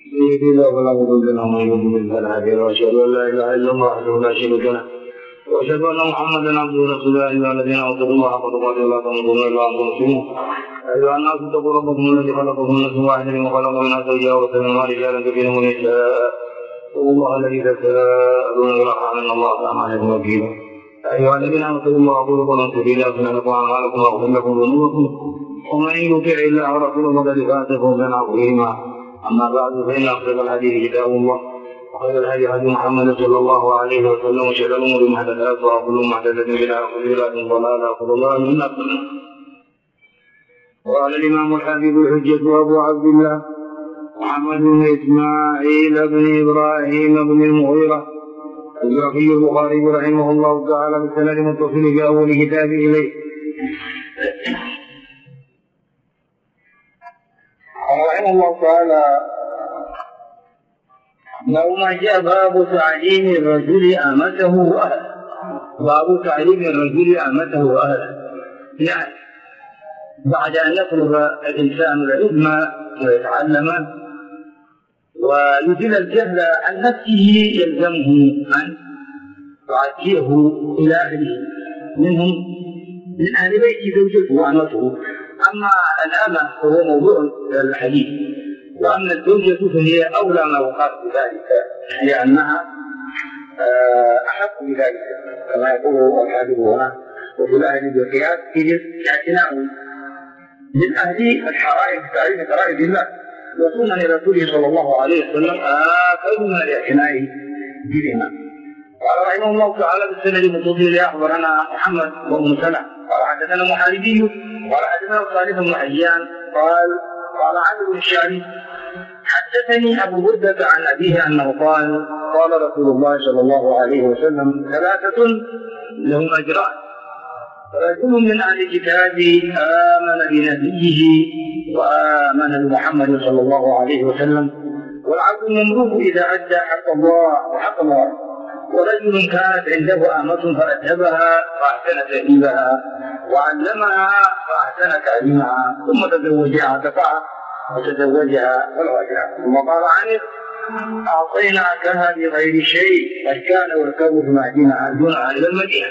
إذا بلغوا لنا ما يؤمن بالله وأشهد أن لا إله إلا الله وحده لا شريك له وأشهد أن محمدا عبده ورسوله أيها الذين آمنوا الله حق تقاته ولا تموتن إلا وأنتم مسلمون أيها الناس اتقوا ربكم الذي خلقكم من نفس واحدة وخلق منها زوجها وبث منهما رجالا كثيرا ونساء اتقوا الله الذي تساءلون به والأرحام إن الله كان عليكم رقيبا أيها الذين آمنوا اتقوا الله وقولوا قولا سديدا يصلح لكم أعمالكم ويغفر لكم ذنوبكم ومن يطع الله ورسوله فقد فاز فوزا عظيما. أما بعد فإن أصدق الحديث كتاب الله وخير الهدي هدي محمد صلى الله عليه وسلم وشر الأمور محدثاتها وكل محدثة بدعة وكل بدعة ضلالة وكل ضلالة في النار. قال الإمام الحافظ الحجة أبو عبد الله محمد بن إسماعيل بن إبراهيم بن المغيرة الزرقي البخاري رحمه الله تعالى بالسند المتصل في أول كتابه إليه. رحمه الله تعالى لو جاء باب تعليم الرجل أمته وأهله. باب تعليم الرجل أمته وأهله، يعني بعد أن يطلب الإنسان العلم ويتعلم ويزيل الجهل عن نفسه يلزمه أن يعطيه إلى أهله منهم من أهل بيت زوجته وأمته. أما الأمة فهو موضوع الحديث، وأما الزوجة فهي أولى ما وقعت بذلك لأنها أحق بذلك كما يقول الحديث هنا. وفي الأهل بالقياس يجب اعتناء من أهل الحرائم بتعريف فرائض الله وسنن رسوله صلى الله عليه وسلم آخر من الاعتناء بهما. قال رحمه الله تعالى بالسند المتصل أخبرنا محمد وابن سلمة قال حدثنا محاربي قال حدثنا صالح بن حيان قال عامر بن الشعبي حدثني أبو بردة عن أبيه أنه قال قال رسول الله صلى الله عليه وسلم ثلاثة لهم أجران: رجل من أهل الكتاب آمن بنبيه وآمن بمحمد صلى الله عليه وسلم، والعبد المملوك إذا أدى حق الله وحق الله، ورجل كانت عنده أمة فأدبها فأحسن تأديبها وعلمها فأحسن تعليمها ثم تزوجها كفاها وتزوجها والواجهة. ثم قال عنه: أعطيناكها بغير شيء قد كان يركب في مدينة دونها إلى المدينة.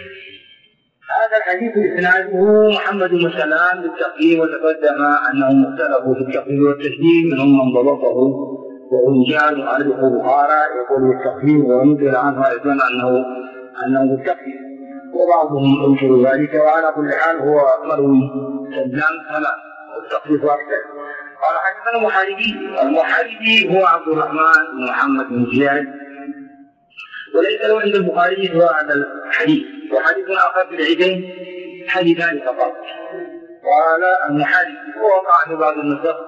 هذا الحديث إسناده محمد بن سلام بالتقديم، وتقدم أنهم اختلفوا في التقديم والتشديد، منهم من ضبطه ورجال يعرفه البخاري يقول بالتقديم ونقل عنه أيضا أنه بالتقديم، وبعضهم ينكر ذلك. وعلى كل حال هو مروي سلام فلا التقديم أكثر. قال حدثنا المحاربي هو عبد الرحمن بن محمد بن زياد، وليس له عند البخاري سوى هذا الحديث، وحديث آخر في العيدين حديثان فقط. قال المحاربي ووقع في بعض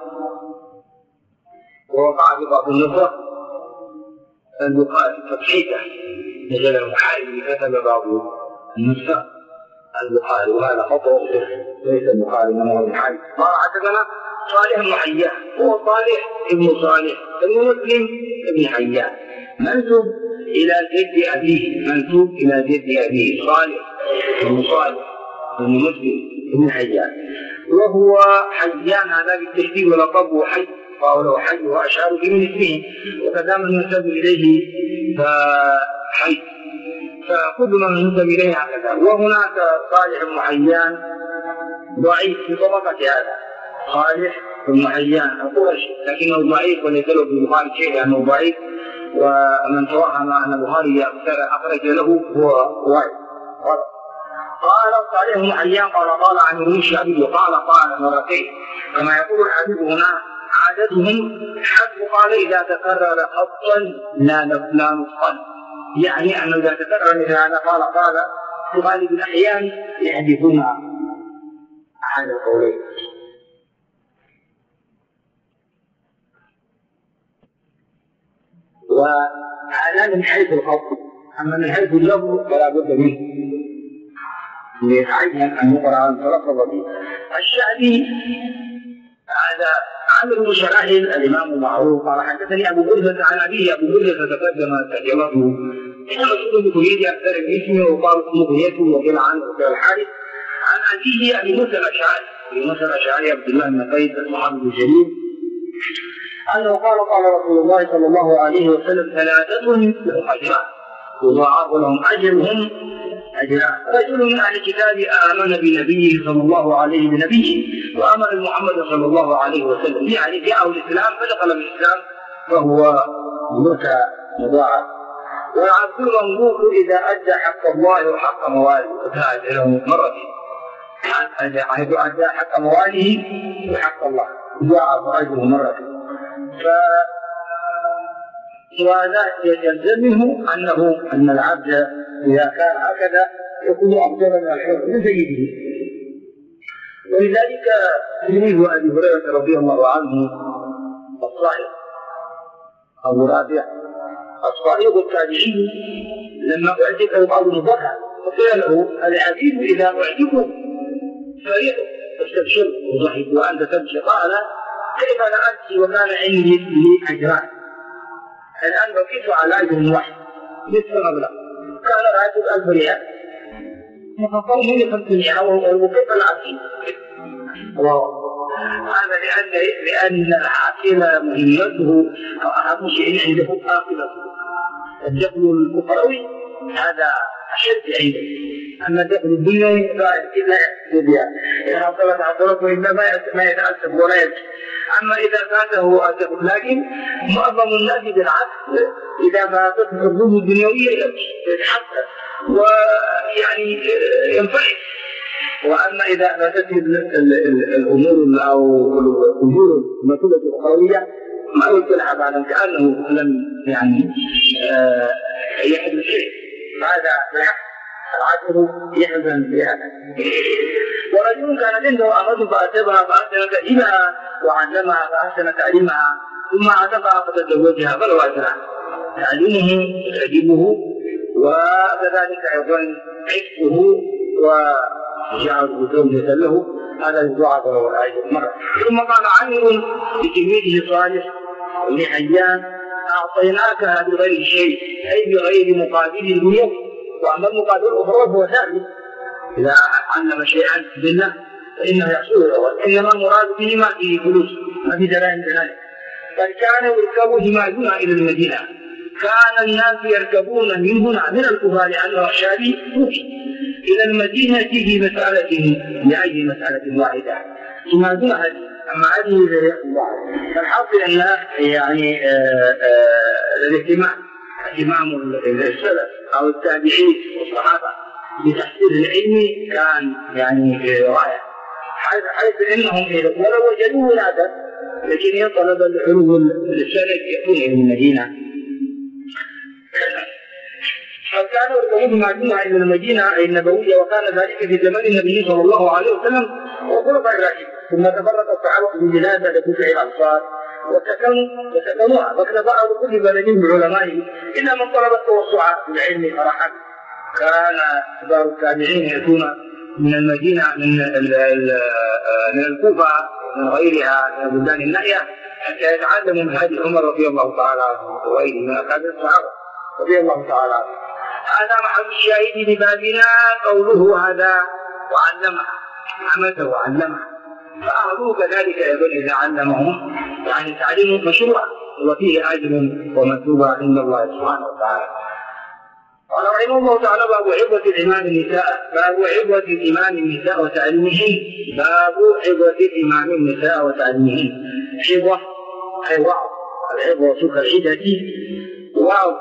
النسخ البخاري فتحيته نزل المحاربي كتب بعض النسخ البخاري، وهذا خطأ ليس البخاري انما المحاربي. قال حدثنا صالح بن حيان هو صالح ابن صالح ابن مسلم ابن حيان منسوب إلى جد أبيه صالح بن مسلم بن حيان، وهو حيان هذا بالتشديد ولقبه حي، قالوا حي وأشعر من اسمه، وكذا من ينسب إليه فحي، فكل من ينسب إليه هكذا. وهناك صالح بن حيان ضعيف في طبقة هذا صالح بن حيان القرشي، لكنه ضعيف وليس له في البخاري شيء لأنه ضعيف، ومن توهم أن البخاري أخرج له هو ضعيف. قال صالح بن حيان قال عن ابن الشعبي قال مرتين، كما يقول الحديث هنا عادتهم حد قال إذا تكرر خطا لا نصا، يعني أنه إذا تكرر مثل هذا قال في غالب الأحيان يحدثون أحد القولين. وهذا من حيث الخط، أما من حيث اللفظ فلا بد منه ليتعين أن يقرأ أن تلفظ به. الشعبي هذا عامر بن شراحيل الإمام المعروف قال حدثني أبو بردة عن أبيه. أبو بردة تقدم ترجمته، إنما اسمه بكلية أكثر من اسمه، وقال اسمه كليته وقيل عنه وقيل الحارث. عن أبيه أبي موسى الأشعري عبد الله بن قيس الصحابي الجليل أنه قال رسول الله صلى الله عليه وسلم: ثلاثة لهم أجران يضاعف لهم أجرهم أجران. رجل من أهل الكتاب آمن بنبيه صلى الله عليه بنبيه وآمن بمحمد صلى الله عليه وسلم، يعني جاءه الإسلام فدخل بالإسلام فهو مضاعف. والعبد المملوك إذا أدى حق الله وحق مواله فهذا له مرتين، حيث أدى حق مواله وحق الله ضاعف أجره مرتين. وهذا يلزم منه أن العبد إذا كان هكذا يكون أفضل من الحر من سيده. ولذلك تلميذ أبي هريرة رضي الله عنه الصائغ أبو رافع الصائغ التابعي لما أعجبه بعض النبلاء فقال له: العبيد إذا أعجبوا فرحوا واستبشروا وضحكوا وأنت تمشي. قال: كيف أنا أمشي وكان عندي لي أجران؟ الآن بقيت على أجر واحد نصف مبلغ، كان راتب 1000 ريال فقومه 500 وكيف العقيل؟ هذا لأن العاقل مهمته أو أهم شيء عنده عاقلته. الدخل الأخروي هذا أشد عنده، أما الدخل الدنيوي لا يحسب بها، إذا حصلت عثرته إنما ما يتعسف ولا يبكي. أما إذا فاته الدخل، لكن معظم الناس بالعكس إذا فاتته الظروف الدنيوية يتحسن ويعني ينفعل. وأما إذا فاتته الأمور أو الأمور المطلوبة الأخروية ما يطلع بعد كأنه لم يعني يحدث شيء. هذا بالعكس العجل يحزن بهذا. ورجل كان عنده أمة فأتبها فأحسن تأديبها وعلمها فأحسن تعليمها ثم عتقها فتزوجها فله أجران: تعليمه وتأديبه وكذلك أيضا عتقه وجعله زوجة له، هذا يضاعف له الأجر مرة. ثم قال عامر لتلميذه صالح بن حيان: أعطيناكها بغير شيء، أي بغير مقابل البيوت، وأما المقابل الأخرى هو ثابت. إذا علم شيئا بالله فإنه يحصل الأول، إنما المراد به ما فيه فلوس، ما في دراهم بذلك. بل كان يركب جماعتنا إلى المدينة، كان الناس يركبون من هنا من الكفار لأنه شابي إلى المدينة في مسألة لأي مسألة واحدة. جماعتنا هذه أما هذه فالحاصل أن يعني اهتمام السلف أو التابعين والصحابة بتحصيل العلم كان يعني غاية، حيث إنهم ولو وجدوه نادر لكن يطلب العلو السلف يكون من المدينة. فكانوا يركبون معدومها إلى المدينة النبوية، وكان ذلك في زمن النبي صلى الله عليه وسلم وخلفاء الراشدين. ثم تفرق الصحابة بالبلاد التي في الأمصار وسكنوها، فاكتفاء بكل بلد بعلمائه إلا من طلب التوسع في العلم فرحا. كان كبار التابعين يأتون من المدينة من الكوفة من غيرها من البلدان النائية حتى يتعلموا من هدي عمر رضي الله تعالى عنه وغيره من أكابر الصحابة رضي الله تعالى عنه. هذا محل الشاهد لبابنا قوله هذا وعلمها، حمده وعلمها، فأهلوه كذلك أيضا إذا علمهم يعني تعليم مشروع وفيه أجر ومثوبة عند الله سبحانه وتعالى. قال رحمه الله تعالى: باب عظة الإمام النساء، باب عظة الإمام النساء وتعليمهن، باب عظة الإمام النساء وتعليمهن. عظة أي وعظ، العظة كالعدة وعظ.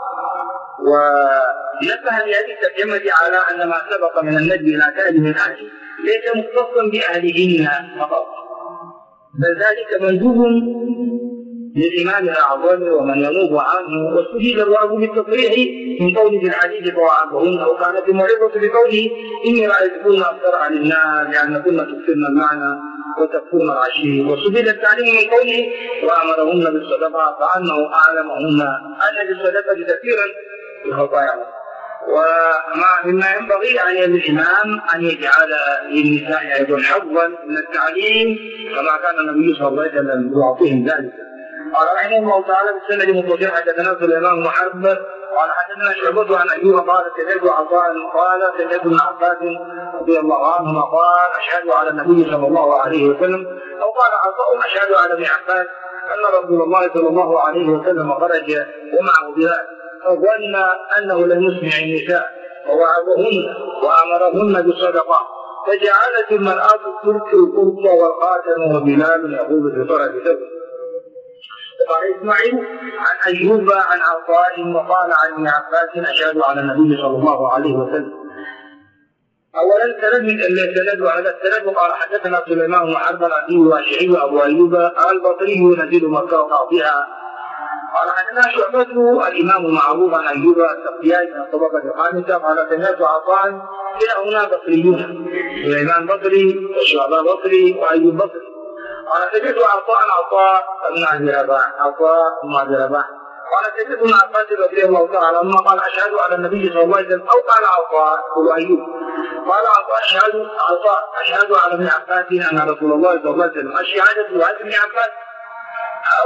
ونبه بهذه الترجمة على أن ما سبق من الندب إلى تعليم الأهل ليس مختصا بأهلهن فقط، بل ذلك مندوب للإمام الأعظم ومن ينوب عنه. واستفيد الله بالتصريح من قوله في الحديث: فوعظهن، وكانت الموعظة بقوله: إني رأيتكن أكثر عن الناس لأنكن تكثرن المعنى وتكفرن العشير. واستفيد التعليم من قوله: وأمرهن بالصدقة، فأنه أعلمهن أن بالصدقة كثيرا بخطاياهم. ومما ينبغي على الإمام أن يجعل للنساء أيضا حظا من التعليم كما كان النبي صلى الله عليه وسلم يعطيهم ذلك. قال رحمه الله تعالى: بالسند المتصل حدثنا سليمان بن حرب قال حدثنا شعبة عن أيوب قال سمعت عطاء قال سمعت ابن عباس رضي الله عنهما قال: أشهد على النبي صلى الله عليه وسلم، أو قال عطاء: أشهد على ابن عباس أن رسول الله صلى الله عليه وسلم خرج ومعه بلال، فظن أنه لم يسمع النساء فوعظهن وأمرهن بالصدقة، فجعلت المرأة تلقي القرص والخاتم وبلال يقول بطرف ثوبه. قال إسماعيل عن أيوب عن عطاء وقال عن ابن عباس أشهد على النبي صلى الله عليه وسلم. أولا السند وهذا السند قال حدثنا سليمان بن حرب العتيبي والشيعي أبو أيوب البصري ينزل مكة وقاطعها. قال حدثنا شعبة الإمام المعروف عن أيوب السختياني من الطبقة الخامسة قال سمعت عطاء كلاهما بصريون، سليمان بصري وشعبة بصري وأيوب بصري. قال سمعت عطاء بن عبد الرباح قال سمعت ابن عباس رضي الله تعالى عنه قال أشهد على النبي صلى الله عليه وسلم، أو قال عطاء هو أيوب قال عطاء أشهد على ابن عباس أن رسول الله صلى الله عليه وسلم. الشهادة عن ابن عباس أو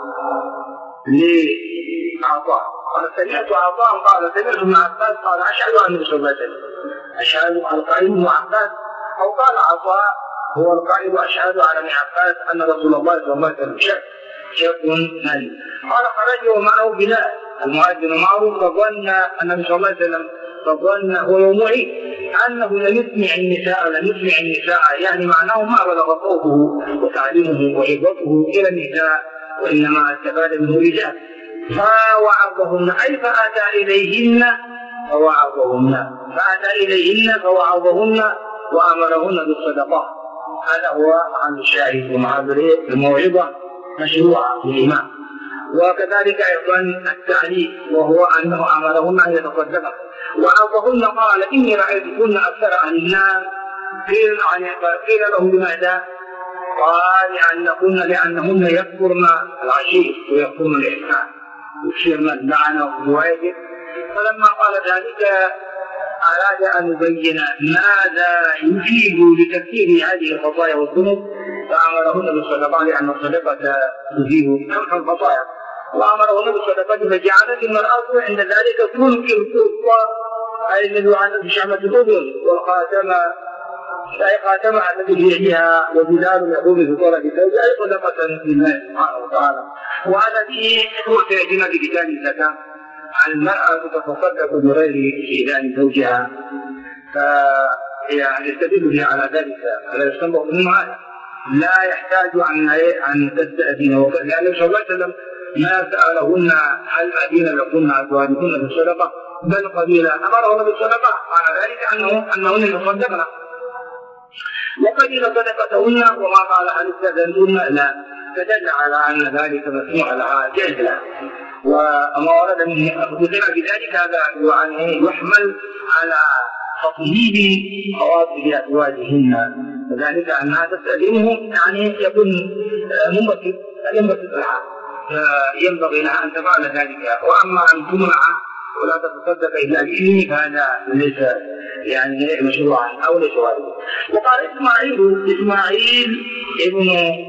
لعطاء؟ قال سمعت عطاء قال سمعت ابن عباس قال أشهد على النبي صلى الله عليه وسلم. أشهد القائل ابن عباس أو قال عطاء هو القائل أشهد على ابن عباس أن رسول الله صلى الله عليه وسلم شك نادي. قال خرج ومعه بلال المؤذن معروف، فظن النبي صلى الله عليه وسلم هو يوم عيد أنه لم يسمع النساء يعني معناه ما بلغ صوته وتعليمه وعظته إلى النساء وإنما استفاد منه الرجال، فوعظهن أي فأتى إليهن فوعظهن وأمرهن بالصدقة. هذا هو عن الشاهد ومعذره الموعظة مشروعة للإمام. وكذلك أيضا التعليق وهو أنه أمرهن أن يتصدقن. وعظهن قال إني رأيتكن أكثر عن الناس. قيل له لماذا؟ قال لأنهن يكفرن العشير ويكفرن الإحسان يكثرن اللعنة وروايته. فلما قال ذلك أراد أن يبين ماذا يفيد لتكفير هذه الخطايا والذنوب، فأمرهن بالصدقة لأن الصدقة تزيد كمح الخطايا، وأمرهن بالصدقة فجعلت المرأة عند ذلك تلقي القرص أي الذي عنده بشعمة الأذن والخاتم أي خاتمها الذي بيدها وبلال يقول بطرف ثوبه أي صدقة لله سبحانه وتعالى. وهذا فيه حكمة يأتينا بكتاب الزكاة. المرأة تتصدق بغير إذن زوجها، فيستدل بها على ذلك فلا يستنبط منه هذا، لا يحتاج أن تستأذن، لأن النبي صلى الله عليه وسلم ما سألهن هل أذن لكن أزواجكن بالصدقة بل قبيلا أمرهن بالصدقة، معنى ذلك أنهن يصدقن وقبيل صدقتهن، وما قال هل استأذنتن لا، فدل على أن ذلك مسموع لها جهلا. وما ورد من خطر بذلك هذا يعني يحمل على تطييب خواتم أزواجهن، وذلك أنها تستأذنه يعني يكون منبسط لها، فينبغي لها أن تفعل ذلك. وأما أن تمنع ولا تتصدق إلا بإذنه فهذا ليس يعني مشروعا أو ليس واجبا. وقال إسماعيل ابن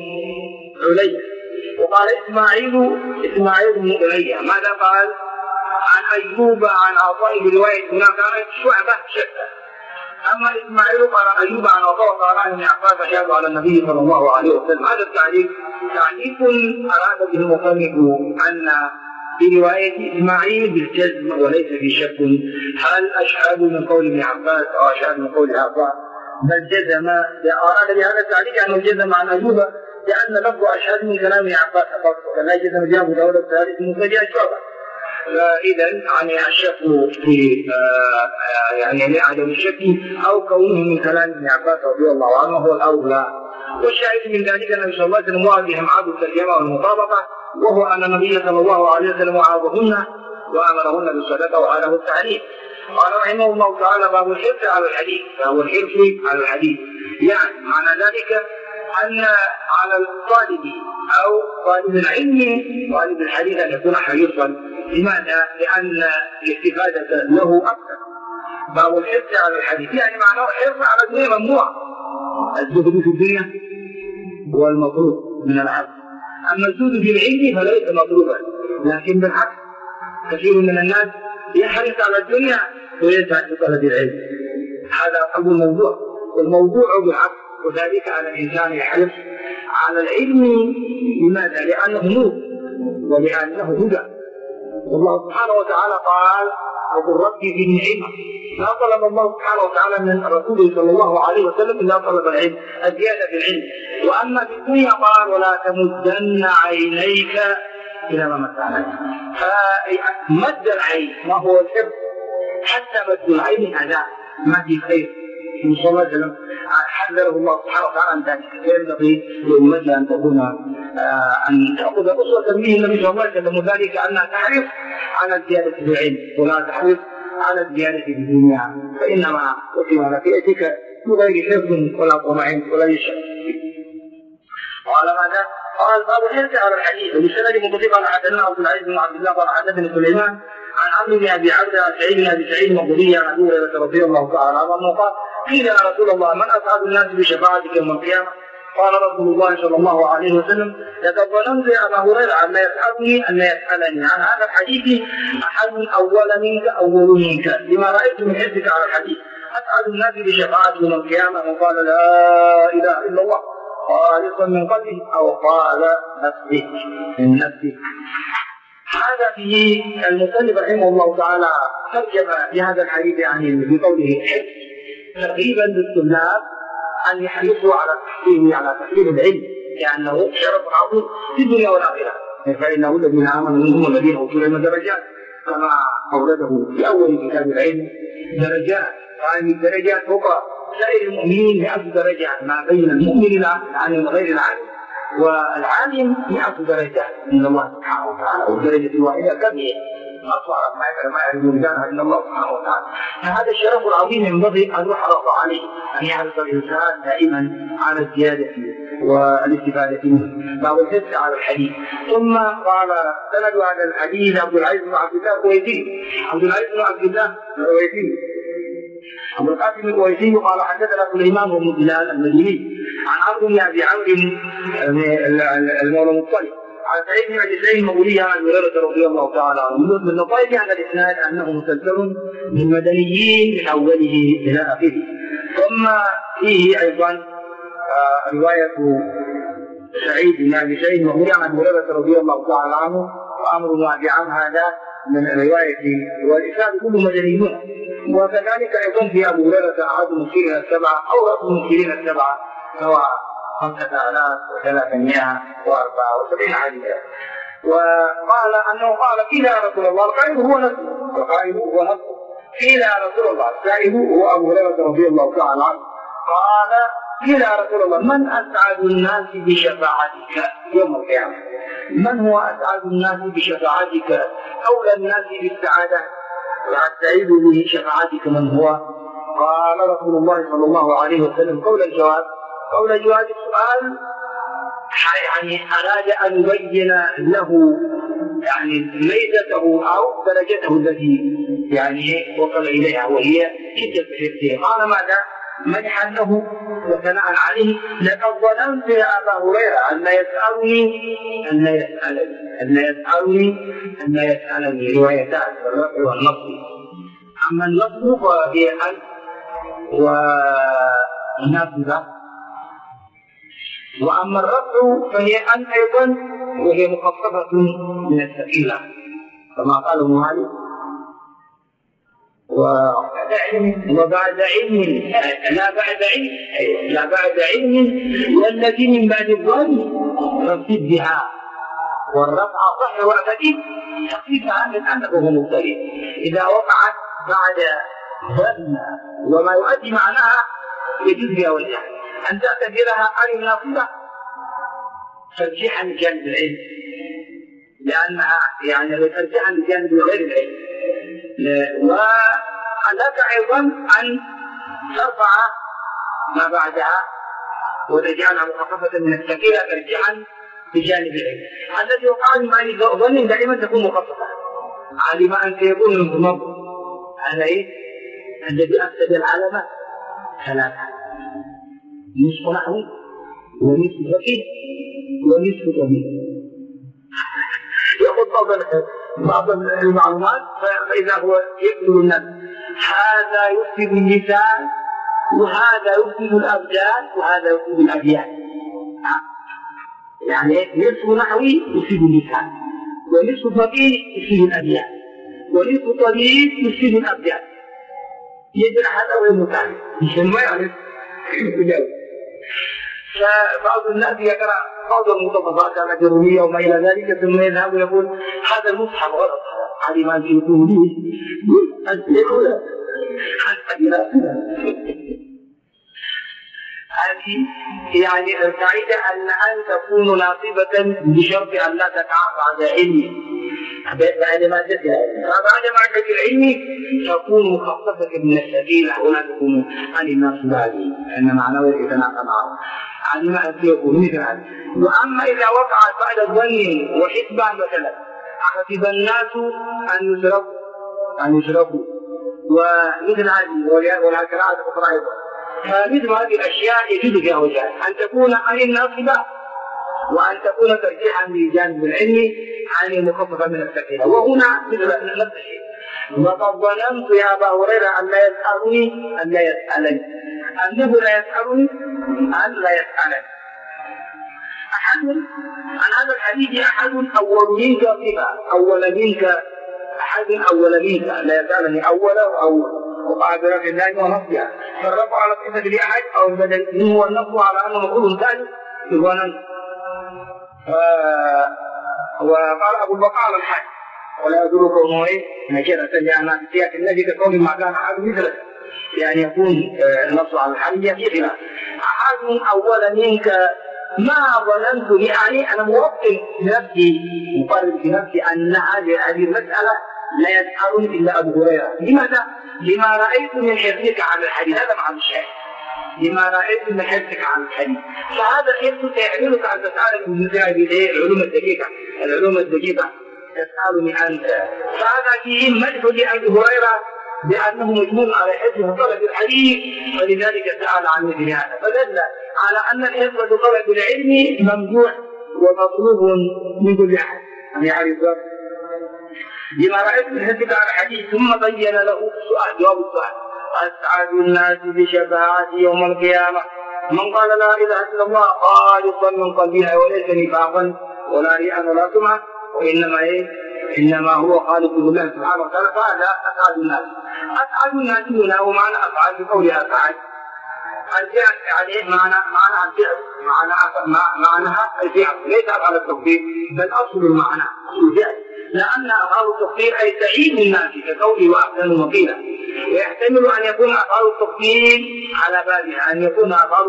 علي وقال إسماعيل بن علي ماذا قال؟ عن أيوب عن عطاء برواية هنا كانت شعبة شتى. أما إسماعيل قال عن أيوب عن عطاء قال عن ابن عباس أشهد على النبي صلى الله عليه وسلم. هذا التعليق أراد به المصنف أن في رواية إسماعيل بالجزم وليس في شك، هل أشهد من قول ابن عباس أو أشهد من قول عطاء، بل جزم. أراد بهذا التعليق أنه جزم عن أيوب لأن لفظ أشهد من كلام ابن عباس فقط، وكذا جزم جابر داود الثالث من فجأة شعبة. فإذا يعني الشك في يعني عدم الشك أو كونه من كلام ابن عباس رضي الله عنه هو الأولى. والشاهد من ذلك أن صلى الله عليه وسلم وعدهم عبد الترجمة والمطابقة، وهو أن النبي صلى الله عليه وسلم وعظهن وأمرهن بالصدقة وهذا هو التعليم. قال رحمه الله تعالى باب الحرص على الحديث، فهو الحرص على الحديث يعني معنى ذلك أن على الطالب أو طالب العلم طالب الحديث أن يكون حريصا. لماذا؟ لأن الاستفادة له أكثر. باب الحرص على الحديث يعني معناه الحرص على الدنيا ممنوع، الزهد في الدنيا هو المطلوب من العبد، أما الزهد في العلم فليس مطلوبا، لكن بالعكس كثير من الناس يحرص على الدنيا ويزهد في طلب العلم. هذا هو الموضوع، والموضوع بالعكس، وذلك على الإنسان يحرص على العلم لماذا؟ لأنه نور ولأنه هدى. والله سبحانه وتعالى قال وقل ربي زدني علما. لا طلب الله سبحانه وتعالى من رسوله صلى الله عليه وسلم إلا طلب العلم، الزيادة في العلم. وأما في الدنيا قال ولا تمدن عينيك إلى ما متعنا. فمد العين ما هو الحب، حتى مد العين أداء ما في خير. صلى الله عليه وسلم حذره الله سبحانه وتعالى عن ذلك. ينبغي لأمتي أن تكون أن تأخذ أسوة به النبي صلى الله عليه وسلم، وذلك أنها تحرص على الزيادة في العلم ولا تحرص على الزيادة في الدنيا، فإنما أتم فئتك بغير حفظ ولا طمع ولا يشك. قال ماذا؟ قال باب الحرص على الحديث. وبسند مطلق قال حدثنا عبد العزيز بن عبد الله قال حدثني سليمان عن عمرو بن ابي عبد سعيد بن ابي سعيد المقبوري عن ابي هريره رضي الله تعالى عنه قال قيل يا رسول الله من اسعد الناس بشفاعتك يوم القيامه؟ قال رسول الله صلى الله عليه وسلم لقد ظننت يا ابا هريره ان يسالني ان يسالني عن هذا الحديث احد اول منك لما رايت من حرصك على الحديث. اسعد الناس بشفاعتك يوم القيامه من قال لا اله الا الله خالصا من قلبه او قال نفسه من نفسه. هذا فيه المصنف رحمه الله تعالى ترجم لهذا الحديث يعني بقوله حفظ ترغيبا للطلاب ان يحرصوا على تحصيل العلم، لانه شرف عظيم في الدنيا والاخره. فانه الذين امنوا منهم والذين اوتوا العلم درجات، كما اورده في اول كتاب العلم درجات، هذه الدرجات فوق سائر المؤمنين 100 درجة ما بين المؤمن عن غير العالم، والعالم 100 درجة من الله سبحانه وتعالى، والدرجة الواحدة كبيرة أصغر ما يعلم ميزانها إلا الله سبحانه وتعالى. فهذا الشرف العظيم ينبغي أن يحرص عليه، أن يحرص الإنسان دائما على الزيادة والاستفادة منه. باب الحث على الحديث. ثم قال سند هذا الحديث عبد العزيز بن عبد الله الكويتي. عبد العزيز بن عبد الله الكويتي أبو القاسم الكويتي قال حدثنا سليمان بن بلال المديني عن عمرو بن أبي عمرو المولى المطلب عن سعيد بن أبي سعيد المقبوري عن أبي هريرة رضي الله تعالى عنه. من لطائف هذا الإسناد أنه مسلسل بالمدنيين من أوله إلى آخره. ثم فيه أيضا رواية سعيد بن أبي سعيد المقبوري عن أبي هريرة رضي الله تعالى عنه وعمرو بن أبي عمرو هذا من الرواية والإسناد كله مدنيون. وكذلك أيضا في أبو هريرة أحد المسكرين السبعة أو رأس المسكرين السبعة هو 5374 حديثا. وقال أنه قال قيل يا رسول الله القائل هو نفسه قيل يا رسول الله السائل هو أبو هريرة رضي الله تعالى عنه قال قيل يا رسول الله من أسعد الناس بشفاعتك يوم القيامة؟ من هو أسعد الناس بشفاعتك؟ أولى الناس بالسعادة والسعيد بشفاعتك من هو؟ قال رسول الله صلى الله عليه وسلم قول الجواب السؤال يعني أراد أن يبين له يعني ميزته أو درجته التي يعني وصل إليها وهي شدة حرصه. قال ماذا؟ مدحا له وثناء عليه لقد ظننت يا أبا هريرة أن يسألني روايتان الرفع والنصب. أما النصب فهي أن ونافذة، وأما الرفع فهي أن أيضا وهي مخففة من الثقيلة كما قال مالك وبعد علم لا بعد علم والذي من بعد الظن فصدها والرفع صح واعتدل تخفيفها من أنه مبتدئ إذا وقعت بعد ظن وما يؤدي معناها يجوز بها والجهل أن تعتبرها أن ناصبة ترجيحا لجانب العلم، لأنها يعني ترجيحا لجانب غير العلم. ولك أيضا أن ترفع ما بعدها وتجعلها مخففة من الثقيلة ترجيحا لجانب العلم. الذي يقال ما ظن دائما تكون مخففة علم أن سيكون المضمر هذا الذي أفسد العلامة ثلاثة: نصف نحو ونصف فقيه ونصف طبيب. يأخذ بعض المعلومات فإذا هو يقتل النفس، هذا يفسد اللسان وهذا يفسد الأبدان وهذا يفسد الأديان. يعني نصف نحوي يفيد اللسان، ونصف فقيه يفيد الأبيات، ونصف طبيب يفيد الأبيات. يجرح هذا ويمتعن عشان ما يعرف يجاوب. فبعض الناس يقرأ بعض المتفقات الأجرومية وما إلى ذلك ثم يذهب ويقول هذا المصحف غلط، هذه ما تقول لي يقول هذه يعني القاعدة أن تكون ناصبة بشرط أن لا تقع بعد علم، بعد ما تجد العلم تكون مخففة من السبيل ولا تكون عن الناس هذه، أن معناه يتناقض عن ما يكون مثل هذا. وأما إذا وقعت بعد الظن وحسبان مثلا حسب الناس أن يشركوا ومثل هذه والقراءات الأخرى أيضا، فمثل هذه الأشياء يجوز فيها وجهان، أن تكون عن الناصبة وأن تكون ترجيحا لجانب العلم عن المخففة من السكينة. وهنا مثل نفس الشيء، وقد ظننت يا أبا هريرة أن لا يسألني أنه لا يسألني أن لا يسألني. أحد عن هذا الحديث أحد أول منك صفة، أحد أول منك لا يسألني أول وقع برفع الله ونصبها، فالرفع على صفة لأحد أو البدل منه والنصب على أنه مقول ثالث ظننت. وقال أبو البقاء الحج ولا يدرك أنه نجد سجعنا في سياق النبي كقول ما كان أحد مثله، يعني يكون النص على الحرية في خلاف. أحد أول منك ما ظننت، يعني أنا موطن نفسي مقرر في نفسي أن هذه المسألة لا يسألني إلا أبو هريرة. لماذا؟ لما رأيت من حفظك عن الحديث، هذا معنى الشيء، لما رأيت من حفظك عن الحديث. فهذا حفظ سيعملك أن تسأل المجاهد العلوم الدقيقة تسألني أنت. فهذا فيه مدح لأبي هريرة بأنه مجنون على حفظ طلب الحديث، فلذلك سأل عن مثل هذا، فدل على أن الحفظ بطلب العلم ممدوح ومطلوب من كل أحد أن يعرف لما رأيت من حفظك على الحديث. ثم بين له جواب السؤال: أسعد الناس بشفاعتي يوم القيامة من قال لا إله إلا الله خالصا من قلبها وليس نفاقا ولا رياء ولا سمعة، إنما هو خالق بالله سبحانه وتعالى، فهذا أسعد الناس. أسعد الناس هنا ومعنى أفعال بقولها أفعال الفعل، يعني معنى الفعل معناها الفعل ليس أفعال التفضيل، بل أصل المعنى الفعل، لأن أفعال التفضيل أي تعيد الناس كقوله وأحسن مقيلا. ويحتمل أن يكون أفعال التفضيل على بابها، أن تكون أفعال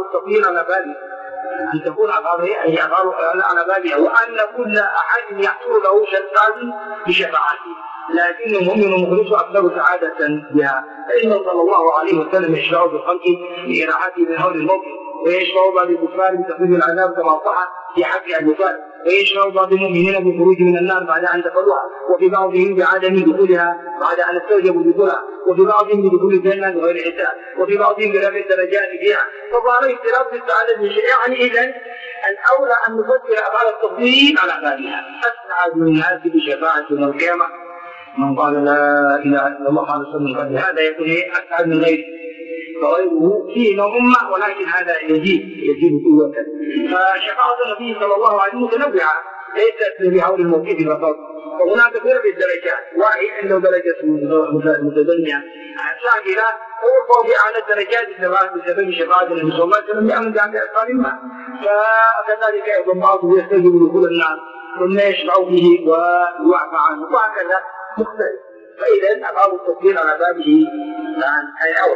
على بابها، وأن كل أحد يحصل له شفاعة بشفاعته، لكن المؤمن المخلص أكثر سعادة بها. فإنه صلى الله عليه وسلم يشفع بالخلق بإراحته من هول الموت، ويشفع بعض الكفار بتخفيف العذاب كما صح في حق أبي طالب، ويشفع بعض المؤمنين بالخروج من النار بعد أن دخلوها، وفي بعضهم بعدم دخولها بعد أن استوجبوا دخولها، وفي بعضهم بدخول الجنة بغير حساب، وفي بعضهم برفع الدرجات فيها. فظاهر اختلاف في السعادة بالشيء، يعني إذن الأولى أن نفسر أفعال التفضيل على بابها. أسعد الناس بشفاعة يوم القيامة من قال لا إله إلا الله خالصا من قلبه، هذا يكون أسعد من غيره، فغيره فيه نوع أمة، ولكن هذا يزيد قوة. فشفاعة النبي صلى الله عليه وسلم متنوعة، ليست بهول الموقف فقط، وهناك فرق الدرجات، واحد عنده درجة متدنية ساكنة وهو في أعلى الدرجات بسبب شفاعة النبي صلى الله عليه وسلم لأمن جامع أسفار الماء. فكذلك أيضا بعضه يستجيب دخول النار ثم يشفع به ويعفى عنه، وهكذا مختلف. فإذا أفعال التفضيل على بابه أي أولى.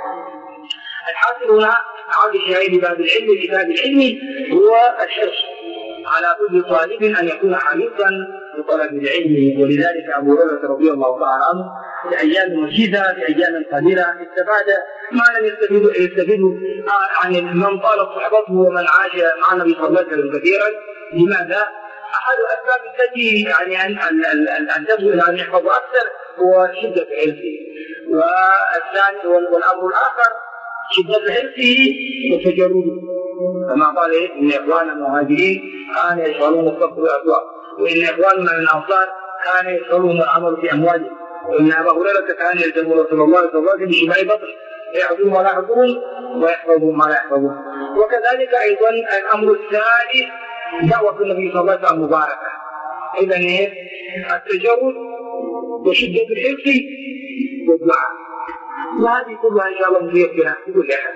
الحاصل هنا عود الشهيد باب العلم كتاب العلم هو الحرص على كل طالب أن يكون حريصا بطلب العلم. ولذلك أبو هريرة رضي الله تعالى عنه في أيام مجيدة في أيام قليلة استفاد ما لم يستفيد عن من طالت صحبته ومن عاش مع النبي صلى الله عليه وسلم كثيرا. لماذا؟ أحد الأسباب التي يعني أن تبذل أن يحفظ أكثر هو شدة علمه، والثاني والأمر الآخر شدة حرصه وتجرده، كما قال إن إخواننا المهاجرين كانوا يشغلون الصف بالأسواق، وإن إخواننا من الأنصار كانوا يشغلون العمل في أموالهم، وإن أبا هريرة كان يلزم رسول الله صلى الله عليه وسلم بشمال بطن يحفظون ما لا يحفظون ويحفظون ما لا يحفظون. وكذلك أيضا الأمر الثالث دعوة النبي صلى الله عليه وسلم مباركة. إذا التجاوز وشدة الحرص والدعاء، وهذه كلها إن شاء الله ميسرة بكل أحد.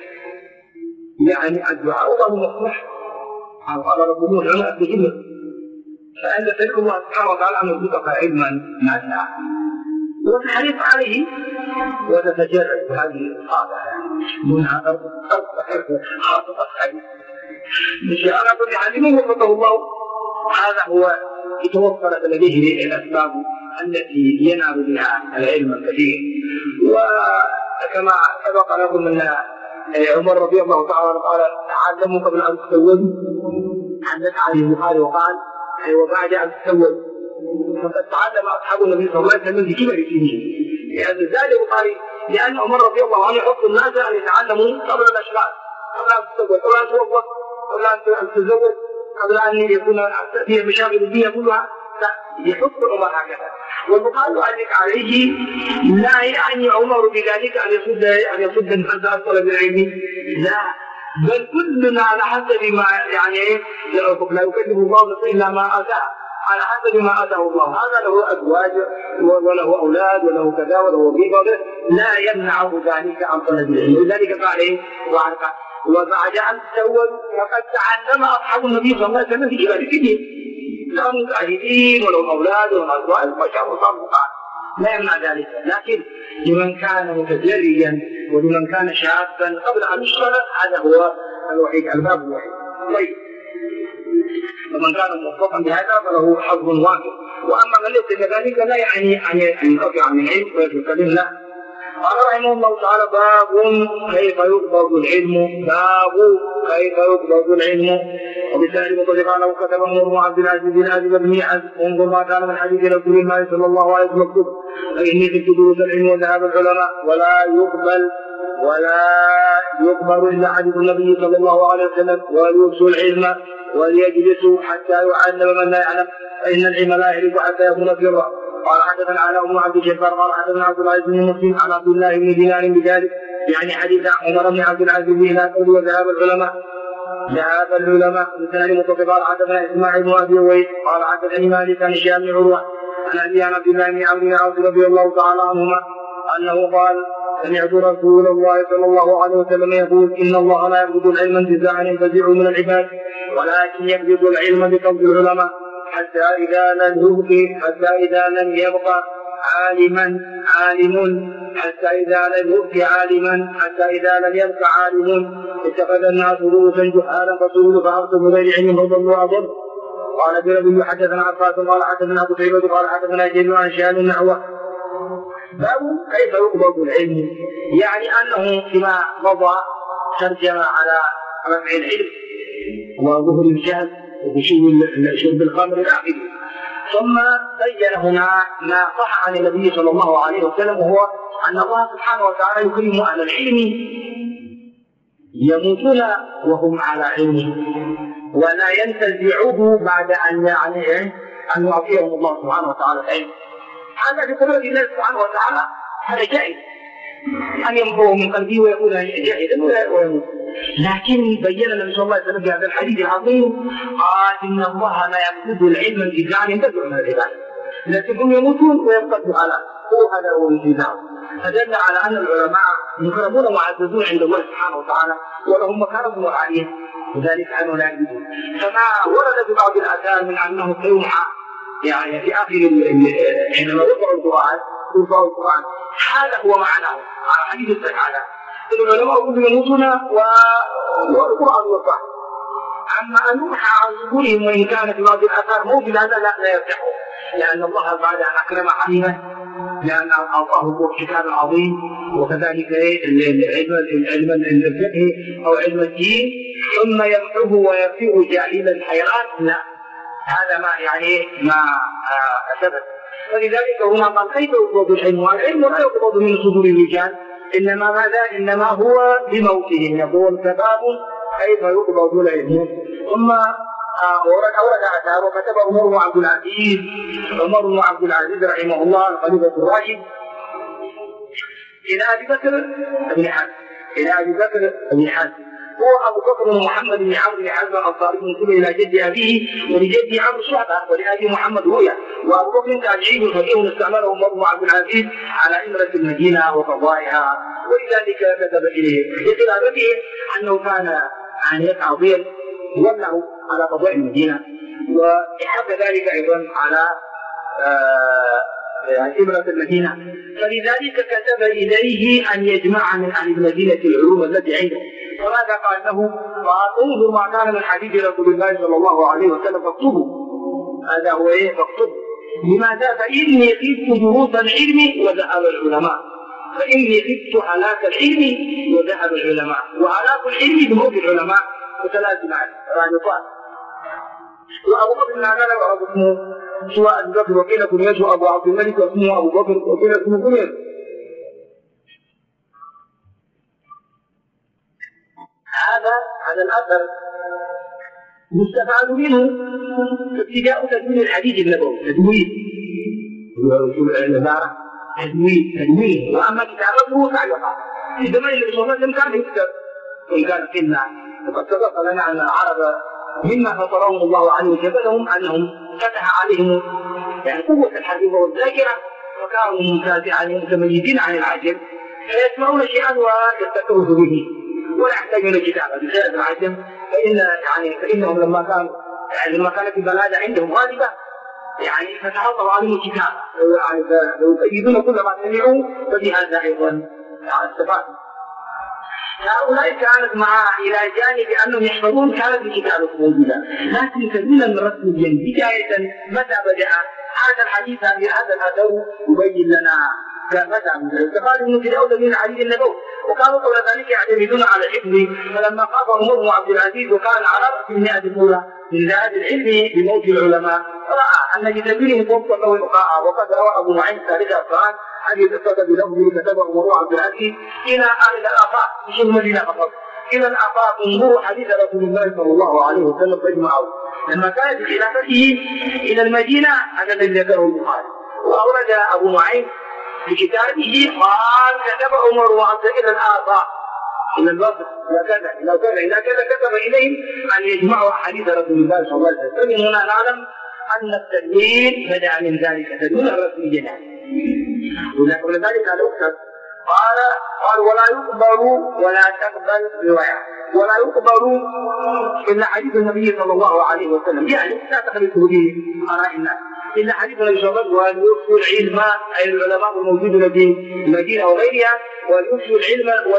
يعني الدعاء الله مفتوح، قال ربنا العلماء بجملة، فأنت تدعو الله سبحانه وتعالى أن يرزقك علما نافعا وتحرص عليه وتتجرد هذه الصالحة منها خاصة الحديث مش على كل حال من وفقه الله. هذا هو توفرت لديه الأسباب التي ينال بها العلم الكثير. وكما سبق لكم أن عمر رضي الله تعالى قال تعلموا قبل أن تتزوجوا، حدث عن البخاري وقال وبعد أن تتزوجوا، فقد تعلم أصحاب النبي صلى الله عليه وسلم بكبر سنين. لأن زاد البخاري لأن عمر رضي الله عنه يحث الناس أن يتعلموا قبل الأشغال، قبل أن تتزوج، قبل أن توظف، قبل أن تتزوج، قبل أن يكون فيها مشاغل الدنيا كلها، يحث عمر هكذا. والبخاري يعلق عليه لا يعني عمر بذلك أن يصد الناس عن طلب العلم، لا، بل كلنا على حسب ما يعني لا يكلف الله نفسا إلا ما آتاه، على حسب ما آتاه الله. هذا له أزواج وله أولاد وله كذا وله وظيفة، لا يمنعه ذلك عن طلب العلم. لذلك قال وبعد أن تزوج فقد تعلم أصحاب النبي صلى الله عليه وسلم في كبار السنين، لهم متعهدين ولهم أولاد ولهم أزواج ما شاء الله لا يمنع ذلك. لكن لمن كان متجريا ولمن كان شابا قبل أن يشتغل هذا هو الوحيد، الباب الوحيد. طيب، ومن كان موفقا بهذا فله حظ وافر. واما من ليس كذلك لا يعني ان ينقطع من العلم ويتكلم له. قال رحمه الله تعالى باب كيف يقبض العلم، باب كيف يقبض العلم. وبالتالي مطلق له كتب عمر عبد العزيز بن ابي بن انظر ما كان من حديث رسول الله صلى الله عليه وسلم مكتوب فاني في دروس العلم وذهاب العلماء ولا يقبل الا حديث النبي صلى الله عليه وسلم وليرسل العلم وليجلسوا حتى يعلم من لا يعلم فإن العلم لا يعرف حتى يكون سرا. قال حدثنا على أم عبد الجبار قال حدثنا عبد العزيز بن مسلم عن عبد الله بن دينار بذلك، يعني حديث عمر بن عبد العزيز بن قول وذهاب العلماء بسند متصل. قال حدثنا إسماعيل بن أبي أويس قال حدثني مالك عن هشام بن عروة عن أبي عبد الله بن عمرو بن عوف رضي الله تعالى عنهما أنه قال سمعت رسول الله صلى الله عليه وسلم يقول إن الله لا يقبض العلم انتزاعا ينتزعه من العباد ولكن يقبض العلم بقبض العلماء حتى إذا لم يبقى عالما اتخذ الناس رؤوسا جهالا فصولوا فأخذوا بغير علم فضلوا أضل. قال بربي حدثنا عباس قال حدثنا أبو شيبة قال حدثنا جرير عن شهاب نحوه. باب كيف يقبض العلم، يعني أنه فيما مضى ترجم على رفع العلم وظهر الجهل وشرب الخمر إلى آخره، ثم بين هنا ما صح عن النبي صلى الله عليه وسلم وهو أن الله سبحانه وتعالى يكرم أهل العلم يموتون وهم على علمه ولا ينتزعوه بعد أن يعطيهم الله سبحانه وتعالى العلم. هذا بقدرة الله سبحانه وتعالى، هذا جائز أن يمحوه من قلبه ويكون جاهدا ويموت. لكن بين النبي صلى الله عليه وسلم في هذا الحديث العظيم قال إن الله لا يقبض العلم انتزاعا ينتزع من العباد، لكنهم يموتون ويبقى على هذا هو الانتزاع. فدل على أن العلماء مكرمون ومعززون عند الله سبحانه وتعالى ولهم مكانة عالية، وذلك أنه لا يقبضون. فما ورد في بعض الآثار من أنه سيمحى يعني في آخر حينما يقرأ القرآن هذا هو معناه على حديث السحالة. العلماء كلهم يموتون والقرآن يوقع. أما أن يمحى عن ظهورهم وإن كان في بعض الآثار موجود هذا لا يفتحه، لأن الله بعد أن أكرم حليمه لأن أعطاه الكتاب العظيم وكذلك العلم الفقه أو علم الدين ثم يمحوه ويصير جاهلا حيران، لا، هذا ما ثبت. فلذلك هنا قال كيف يقبض العلم، والعلم لا يقبض من صدور الرجال إنما هو بموتهم. يقول كباب كيف يقبض العلم. ثم أورد أثار وكتب عمر بن عبد العزيز رحمه الله الخليفة الراشد إلى أبي بكر بن حاتم هو أبو بكر بن محمد بن عمرو بن حزم الأنصاري منسوب إلى جد أبيه ولجد عمرو شعبة ولأبي محمد رؤيا. وأبو بكر تابعي فقيه استعمله عمر بن عبد العزيز على إمرة المدينة وقضائها، ولذلك كتب إليه لخلافته أنه كان يسعى ضيل وله على قضاء المدينة، وحب ذلك أيضا على إمرة المدينة، فلذلك كتب إليه أن يجمع من أهل المدينة العلوم التي عنده. فماذا قال له؟ قال انظر ما كان من حديث رسول الله صلى الله عليه وسلم فاكتبه. هذا هو فاكتبه. لماذا؟ فإني خفت دروس العلم وذهب العلماء، فإني خفت هلاك العلم وذهب العلماء، وهلاك العلم بموت العلماء متلازم يعني قال. وأبو بكر بن عبد الله اسمه سواء أبو بكر وقيل كنيته أبو عبد الملك واسمه أبو بكر وقيل اسمه كنيته. هذا الأثر مستفاد منه ابتداء تدوين الحديث النبوي، تدوين العبارة تدوين، وأما كتابته فعلها في زمان النبي صلى الله عليه وسلم كان يكتب وإن كان قلنا، وقد سبق لنا أن العرب مما فطرهم الله عنه وجبلهم أنهم فتح عليهم يعني قوة الحديث والذاكرة، فكانوا متميزين عن العجم، فيسمعون شيئا ويستكرهوا به ولا يحتاجون كتابا بخلاف العجم، فإنهم لما كانت البلادة عندهم غالبة فتحطوا عليهم الكتاب ويؤيدون كل ما سمعوا، فبهذا أيضا استفادوا. هؤلاء كانت إلى جانب أنهم يحفظون كانت الكتابة موجودة، لكن سبيلا من رسم الجن بداية متى بدأ هذا الحديث هذا الأثر يبين لنا متى استفاد منه في الأول من الحديث النبوي، وكانوا قبل ذلك يعتمدون على الحفظ. فلما قام عمر بن عبد العزيز وكان على رأس المئة الأولى من ذهاب العلم بموت العلماء، رأى أن لسبيله فرصة وإلقاء. وقد روى أبو معين ثالث أفراد حديث اتصل بلفظه كتبه عمر بن عبد العزيز إلى أهل الآفاق مش المدينة فقط، إلى الآفاق انظروا حديث رسول الله صلى الله عليه وسلم فاجمعوا. لما كانت خلافته إلى المدينة هذا الذي ذكره البخاري، وأورد أبو معين في كتابه قال كتب عمر بن عبد العزيز إلى الآفاق إلى البصر إلى كذا كتب إليهم أن يجمعوا حديث رسول الله صلى الله عليه وسلم. هنا نعلم أن التدوين بدأ من ذلك تدوين الرسول جدا، وقبل ذلك الأكثر قال ولا يقبل ولا تقبل رواية، ولا يقبل إلا حديث النبي صلى الله عليه وسلم، يعني لا تخلطه به آراء الناس إلا حديث النبي صلى الله عليه وسلم. وأن يفتوا العلم أي العلماء الموجودون في المدينة وغيرها، وأن يفتوا العلم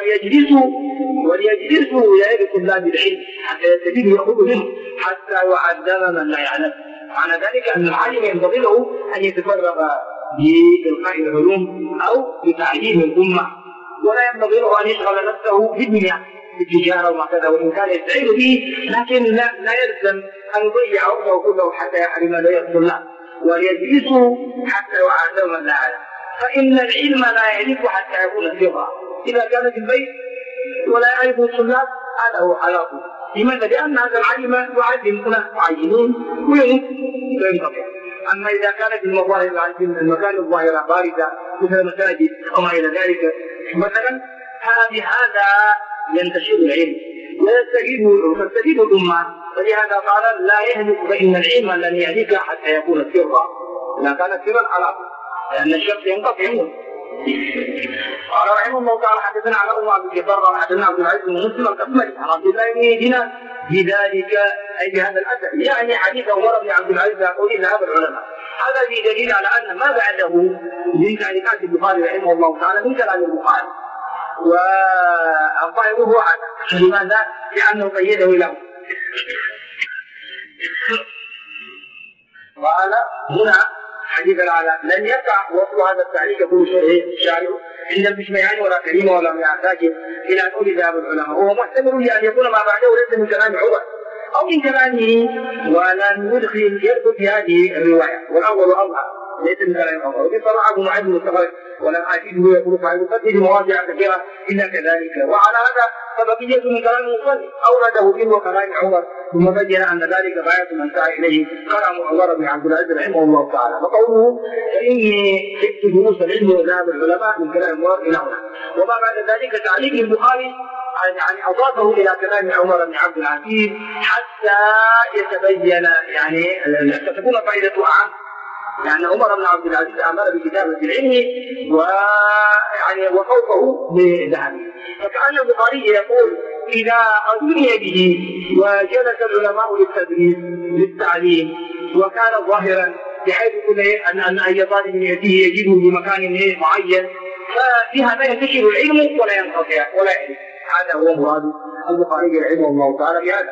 وليجلسوا إلى طلاب العلم حتى يستفيدوا يأخذوا منه حتى يعلم من لا يعلم. معنى ذلك أن العالم ينبغي له أن يتفرغ بإلقاء العلوم أو بتعليم الأمة، ولا ينبغي له أن يشغل نفسه بالدنيا بالتجارة وما كذا، وإن كان يستعين به لكن لا يلزم أن يضيع عمره كله حتى يحرم لا يقتل الله، وليجلسوا حتى يعلم من لا يعلم. فإن العلم لا يعرف حتى يكون سرا، إذا كان في البيت ولا يعرف الطلاب هذا هو حلاقه. لماذا؟ لأن هذا العلم يعلم أناس معينين وينقطع. أما إذا كانت المكان الظاهرة باردة مثل المساجد وما إلى ذلك مثلا، بهذا ينتشر العلم ويستفيد الأمة. ولهذا قال لا يهلك فإن العلم لن يهلك حتى يكون سرا، إذا كان سرا حلاقه لأن الشخص ينقطع منه. قال رحمه الله تعالى حدثنا على أم عبد الجبار قال حدثنا عبد العزيز بن مسلم الأكمل عن عبد الله بن دينار بذلك أي بهذا الأثر، يعني حديث عمر بن عبد العزيز يقول ذهب العلماء. هذا في دليل على أن ما بعده من تعليقات البخاري رحمه الله تعالى من كلام البخاري، والظاهر هو هذا. لماذا؟ لأنه قيده له. قال هنا حديث العلاء لن يقع وصل هذا التعليق يقول الشارع عند المشمعان ولا كريم ولا يحتاج الى ان اولي ذهب العلماء، وهو محتمل لان يكون ما بعده ليس من كلام عمر او من كلامه، ولن يدخل في هذه الروايه، والاول اظهر ليس من كلام عمر. وفي صراحه ابو معاذ مستغرق ولم اجده يقول فعل يقدر مواضع كثيره الا كذلك. وعلى هذا فبقيه من كلام المصلي اورده به وكلام عمر، ثم بين ان ذلك غايه من سعى اليه كلام عمر بن عبد العزيز رحمه الله تعالى. وقوله فاني خفت دروس العلم وذهاب العلماء من كلام عمر الى هنا. وما بعد ذلك تعليق البخاري يعني أضافه إلى كلام عمر بن عبد العزيز حتى يتبين يعني تكون فائدته أعم. يعني عمر بن عبد العزيز أمر بكتابة العلم ويعني وفوقه بذهب. فكأن البخاري يقول إذا أدني به وجلس العلماء للتدريس للتعليم وكان ظاهرا بحيث أن أي طالب يأتيه يجده بمكان معين، فبهذا ينتشر العلم ولا ينقطع ولا يعلم. هذا هو مراد البخاري رحمه الله تعالى بهذا.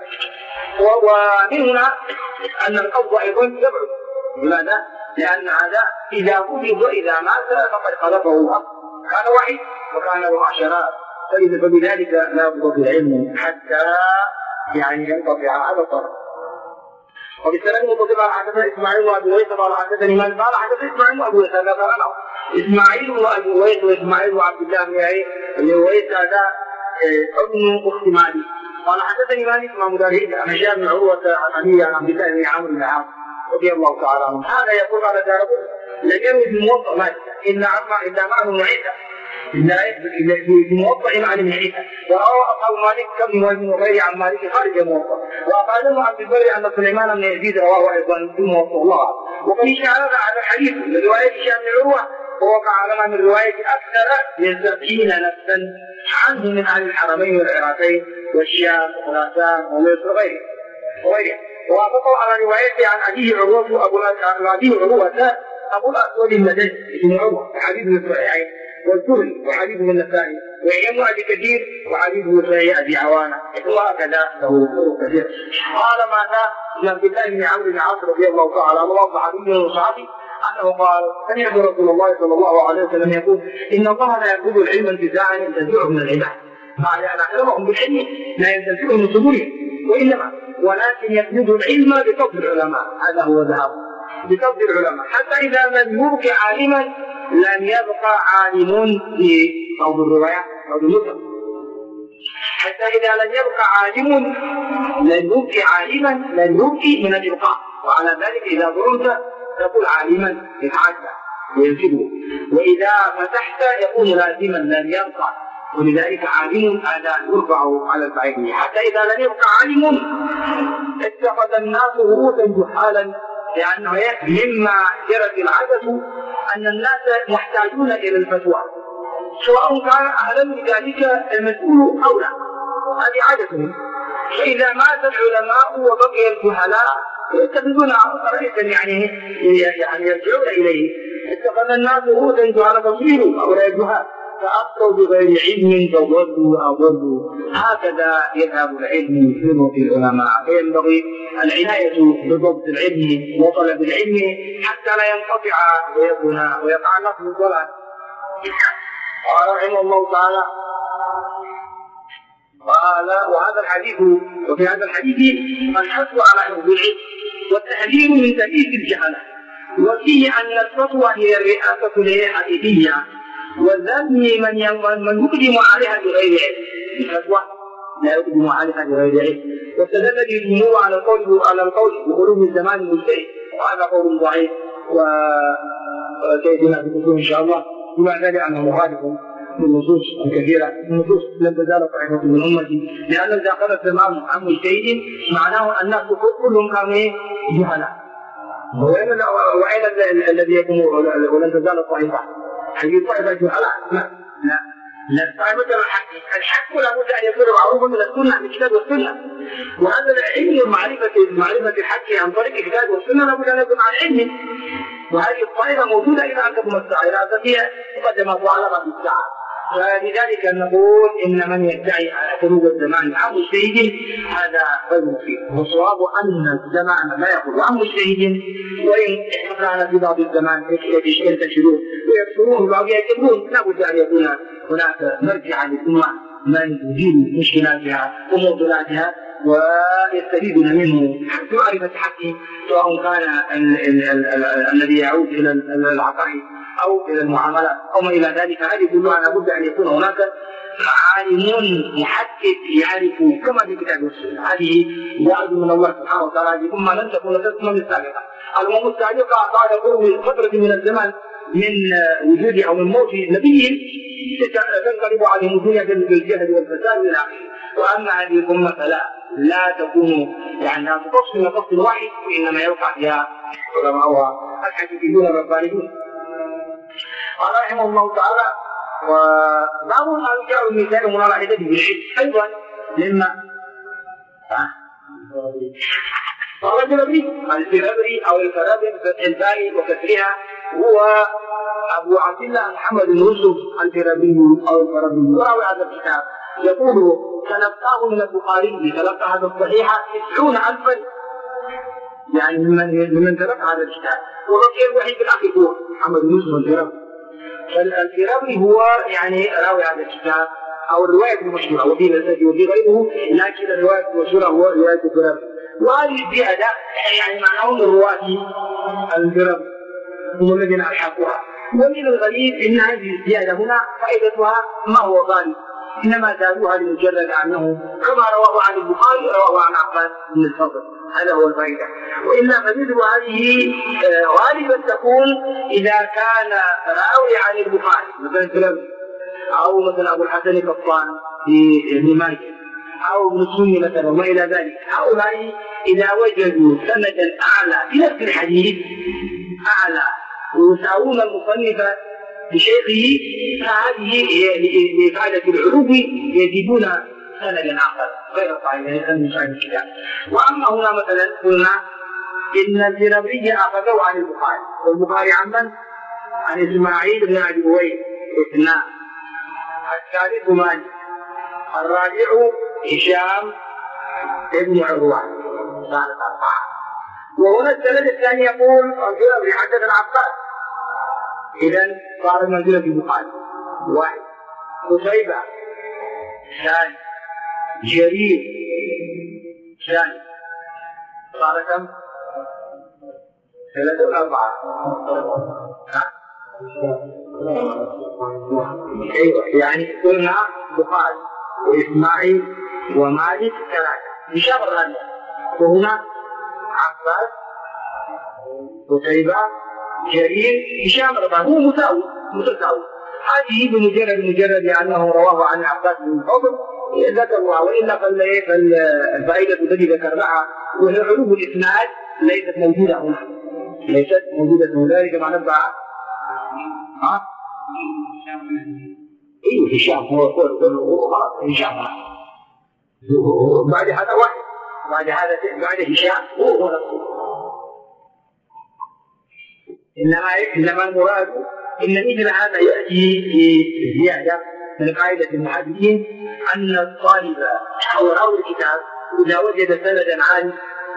ومن هنا أن القبض أيضا يبعد. لماذا؟ لأن هذا إذا قبض إذا مات فقد خلفه الأب، كان وحيد وكان له عشرات، فبذلك لا يقبض العلم حتى يعني ينقطع هذا الطرف. وبالسلام متصل حدثنا إسماعيل وأبو ويس قال حدثني من قال حدثنا إسماعيل وأبو ويس قال أنا إسماعيل وأبو ويس وإسماعيل وعبد الله بن ويس هذا ابن أخت مالك قال حدثني مالك ما مداري عن هشام بن عروة عن عبد الله بن عمرو بن العاص رضي الله تعالى عنه. هذا يقول على دارقطني لم يروي في موطأ مالك إلا معه معيسى في موطأ مع ابن عيسى، وروى أصحاب مالك كابن وابن وغيره عن مالك خارج الموطأ، وأفادهم عبد البر أن سليمان بن يزيد رواه أيضا في موطأ الله. وقد اشتهر هذا الحديث من رواية هشام بن عروة ووقع على من رواية أكثر من 70 نفسا عنه من أهل الحرمين والعراقين والشام وخراسان ومصر وغيره. ووافقوا على روايته عن أبيه عروة أبو الأسود المدني بن عروة وحديث الصحيحين والزهري وحديث النسائي وإمام أبي كثير وحديث صحيح أبي عوانة وهكذا له طرق كثيرة. قال ماذا عبد الله بن عمرو بن العاص رضي الله تعالى عنه وصحابي وصحابي أنه قال سمعت رسول الله صلى الله عليه وسلم يقول إن الله لا يقبض العلم انتزاعا ينتزعه من العباد، بعد أن أكرمهم بالعلم لا ينتزعه من صدورهم وإنما ولكن يقبض العلم بفضل العلماء. هذا هو ذهب بفضل العلماء حتى إذا لم يبق عالما لم يبقى عالم في موضوع الرواية أو المسلم، حتى إذا لم يبقى عالم لن يبقي عالما لن يبقي من الإبقاء. وعلى ذلك إذا ضربت تقول عالما يتعدى وينسبه، وإذا فتحت يكون لازما لن يبقى، ولذلك عالم هذا يرفع على الفاعل. حتى إذا لم يبقى عالم اتخذ الناس رؤوسا جحالا، لأنه مما جرت العادة أن الناس محتاجون إلى الفتوى سواء كان أهلا بذلك المسؤول أو لا، هذه عادتهم. فإذا مات العلماء وبقي الجهلاء يتخذون رئيسا يعني يرجعون إليه. اتخذ الناس رؤوسا جهالا تصيروا أولا الجهال فأفتوا بغير علم فضلوا. هكذا يذهب العلم في نوع العلماء، فينبغي العناية بضبط العلم وطلب العلم حتى لا ينقطع ويقع الناس في الضلال. قال رحمه الله تعالى وهذا الحديث وفي هذا الحديث الحث على حفظ العلم والتحذير من تأليف الجهالة، وفيه أن الفتوى هي الرئاسة الحقيقية وذم من يقدم عليها بغير علم. الفتوى لا يقدم عليها بغير علم، واستدل بالجمهور على القول بغلو الزمان المجتهد، وهذا قول ضعيف وسيدنا في الدكتور إن شاء الله. ومع ذلك أنه مخالف بالنصوص الكثيرة، النصوصص لم تزال طائفة من أمتي، لأن إذا قال الزمان عن مجتهد معناه الناس كلهم كانوا جهلاء. وأين الذي يكون ولن تزال طائفة؟ هذه الطائفة جهلاء؟ لا طائفة الحق لابد أن يكون معروفا من السنة من الكتاب والسنة، وهذا العلم معرفة الحق عن طريق الكتاب والسنة لابد أن يكون عن علم. وهذه الطائفة موجودة إلى أن تقوم الساعة، إلى أن تأتي تقدم علامة الساعة. فلذلك نقول إن من يدعي خروج الزمان عن مجتهد هذا غير مفيد، والصواب أن الزمان لا يخرج عن مجتهد، وإن كان في بعض الزمان ينتشرون ويكثرون بعض يكثرون، لابد أن يكون هناك مرجع للأمة من يزيل مشكلاتها ومعضلاتها ويستفيدون منه حتى معرفة حقه، سواء كان الذي يعود إلى العقائد أو إلى المعاملات أو ما إلى ذلك. هذه كلها لابد أن يكون هناك عالم محقق يعرف كما في الكتاب والسنة. هذه وعد من الله سبحانه وتعالى، ثم لن تكون الأمم السابقة. الأمم السابقة بعد قرب فترة من الزمان من وجود أو من موت نبي تنقلب عليهم الدنيا بالجهل والفساد الى اخره. واما هذه الامه فلا تكون يعني لا تقص من قصد واحد، وانما يوقع فيها علماؤها الحقيقيون الربانيون. قال رحمه الله تعالى: وباب الرجال والنساء مناقشه بالعلم ايضا مما قال الفرابري او الفرابري بفتح الباء وكسرها هو ابو عبد الله محمد بن يوسف الفرابري او الفرابري، راوي هذا الكتاب، يقول: تلقاه من البخاري، تلقى هذا الصحيح 90,000 يعني ممن تلقى هذا الكتاب، وبقي الوحيد الاخ هو محمد بن يوسف الفرابري. فالفرابري هو يعني راوي هذا الكتاب او الروايه المشهوره، وفي نسبه وفي غيره، لكن الروايه المشهوره هو روايه الفرابري. وهذه الزياده يعني معناه الرواه الفرابري هم الذين الحقوها. ومن الغريب ان هذه الزياده هنا فائدتها ما هو غالب، انما زادوها لمجرد انه كما رواه عن البخاري رواه عن عباس بن الفضل، هذا هو الفائده. والا فمثل هذه غالبا تكون اذا كان راوي عن البخاري مثلا الفرابري، او مثلا ابو الحسن القطان في ابن ماجه، او ابن سني مثلا وما الى ذلك. هؤلاء اذا وجدوا سندا اعلى في نفس الحديث اعلى ويساوون المصنف بشيخه، فهذه لفائده العلو يجدون سندا اخر غير صحيح من صحيح الكتاب. واما هنا مثلا قلنا ان الفرابري اخذوا عن البخاري، والبخاري عن من؟ عن اسماعيل بن ابي اويس اثنان، الثالث مالك، الرابع هشام ابن عروة، صارت 4. وهنا السند الثاني يقول الفرابري حدثنا عباس، إذن صار منزلة البخاري 1، قتيبة 2، جرير 2، صار كم؟ 3 ولا 4؟ ايوه يعني قلنا بخاري واسماعيل ومالك 3، هشام الرابع، وهنا عباس، قتيبة، جرير، هشام الرابع، هو متساوي. هذه بمجرد لانه رواه عن عباس بن الفضل ذكرها، والا فالفائده التي ذكرناها وهي علوم الاسناد ليست موجوده هنا، ليست موجوده هنالك مع نبع. ايوه هشام هو خلاص هشام بعد هذا واحد، بعد هشام هو نفسه. انما المراد ان مثل هذا ياتي في زياده من قاعده المحدثين ان الطالب او راوي الكتاب اذا وجد سندا عالي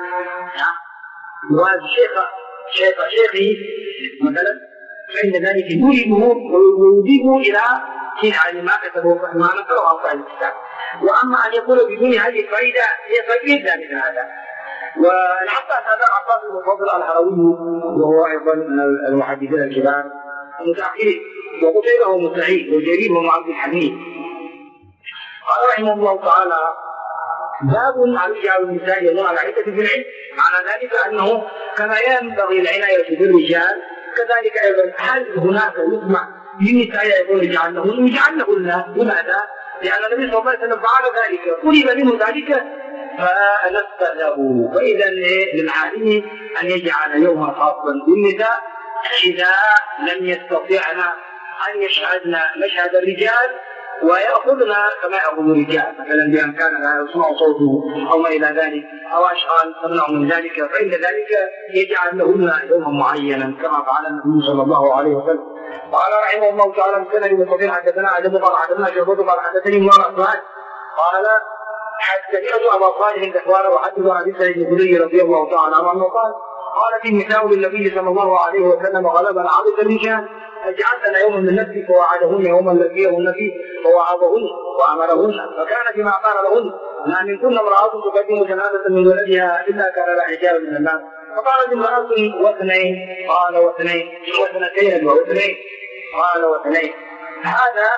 شيخه مثلا، فإن ذلك يوجبه ويضيفه إلى يعني ما كتبه ما نقله عن صاحب الكتاب. وأما أن يقول بدون هذه الفائدة هي فائدة مثل هذا. والعباس هذا عباس بن الفضل الهروي وهو أيضا من المحدثين الكبار المتأخرين، وقتيبة هو مستعيد، وجرير هو عبد الحميد. قال رحمه الله تعالى: باب عن رجال النساء يدور على عدة في العلم. معنى ذلك أنه كما ينبغي العناية بالرجال كذلك أيضا هل هناك يسمع للنساء يقول يجعلهن؟ لماذا؟ لأن النبي صلى الله عليه وسلم فعل ذلك، طلب منه ذلك فنفذه. فإذا للعالم أن يجعل يوما خاصا للنساء إذا لم يستطعن أن يشهدن مشهد الرجال ويأخذنا كما يأخذ الرجال، مثلا بإمكاننا يسمع صوته أو ما إلى ذلك، أو أشغال تمنع من ذلك، فإن ذلك يجعل لهن يوما معينا كما فعل النبي صلى الله عليه وسلم. قال رحمه الله تعالى: كان المستطيع حدثنا عدم قال حدثنا شعبة قال حدثني مولى أسماعيل قال سمعت أبا صالح ذكوان وحدث عن سعيد بن خدري رضي الله تعالى عنه قال: قالت النساء للنبي صلى الله عليه وسلم: غلبنا عدد الرجال فجعلنا يوما من نفسه فوعدهن يوما لقيهن فيه فوعظهن وامرهن، فكان فيما قال لهن: ما منكن امراه تقدم جنازه من ولدها الا كان لها حجاب من الناس. فقالت امراه: واثنين؟ قال: واثنين. واثنتين واثنين؟ قال: واثنين. هذا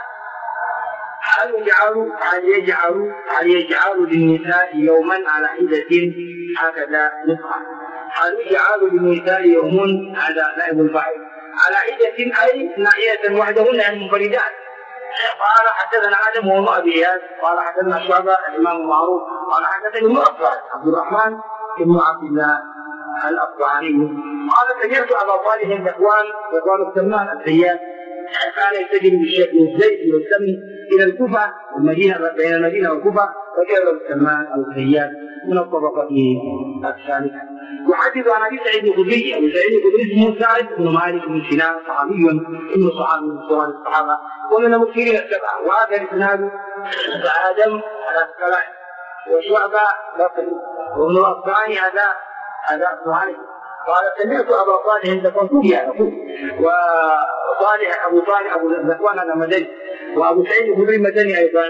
هل يجعل للنساء يوما على حدة هكذا نفعل؟ هل يجعل للنساء يوم هذا نائب الفاعل على حدة أي ناحية وحدهن يعني منفردات، قال حدثنا آدم وهو أبي إياس قال حدثنا شعبة الإمام المعروف قال حدثني ابن أصبح عبد الرحمن بن عبد الله الأصبهاني قال سمعت أبا صالح ذكوان السمان الزيات كان يتجه بالزيت والسمن إلى الكوفة بين المدينة والكوفة فجاء له السمان الزيات من الطبقة الثالثة. يحدث عن أبي سعيد الخدري أبو سعيد الخدري اسمه سعد بن مالك بن سنان صحابي ابن صحابي من صغار الصحابة ومن المكثرين السبعة. وهذا الإسناد آدم الأسقلاني وشعبة بصري وابن الأصبهاني هذا أصبهاني. قال سمعت أبا صالح ذكوان كوفي وصالح أبو صالح أبو ذكوان هذا مدني وأبو سعيد الخدري مدني أيضا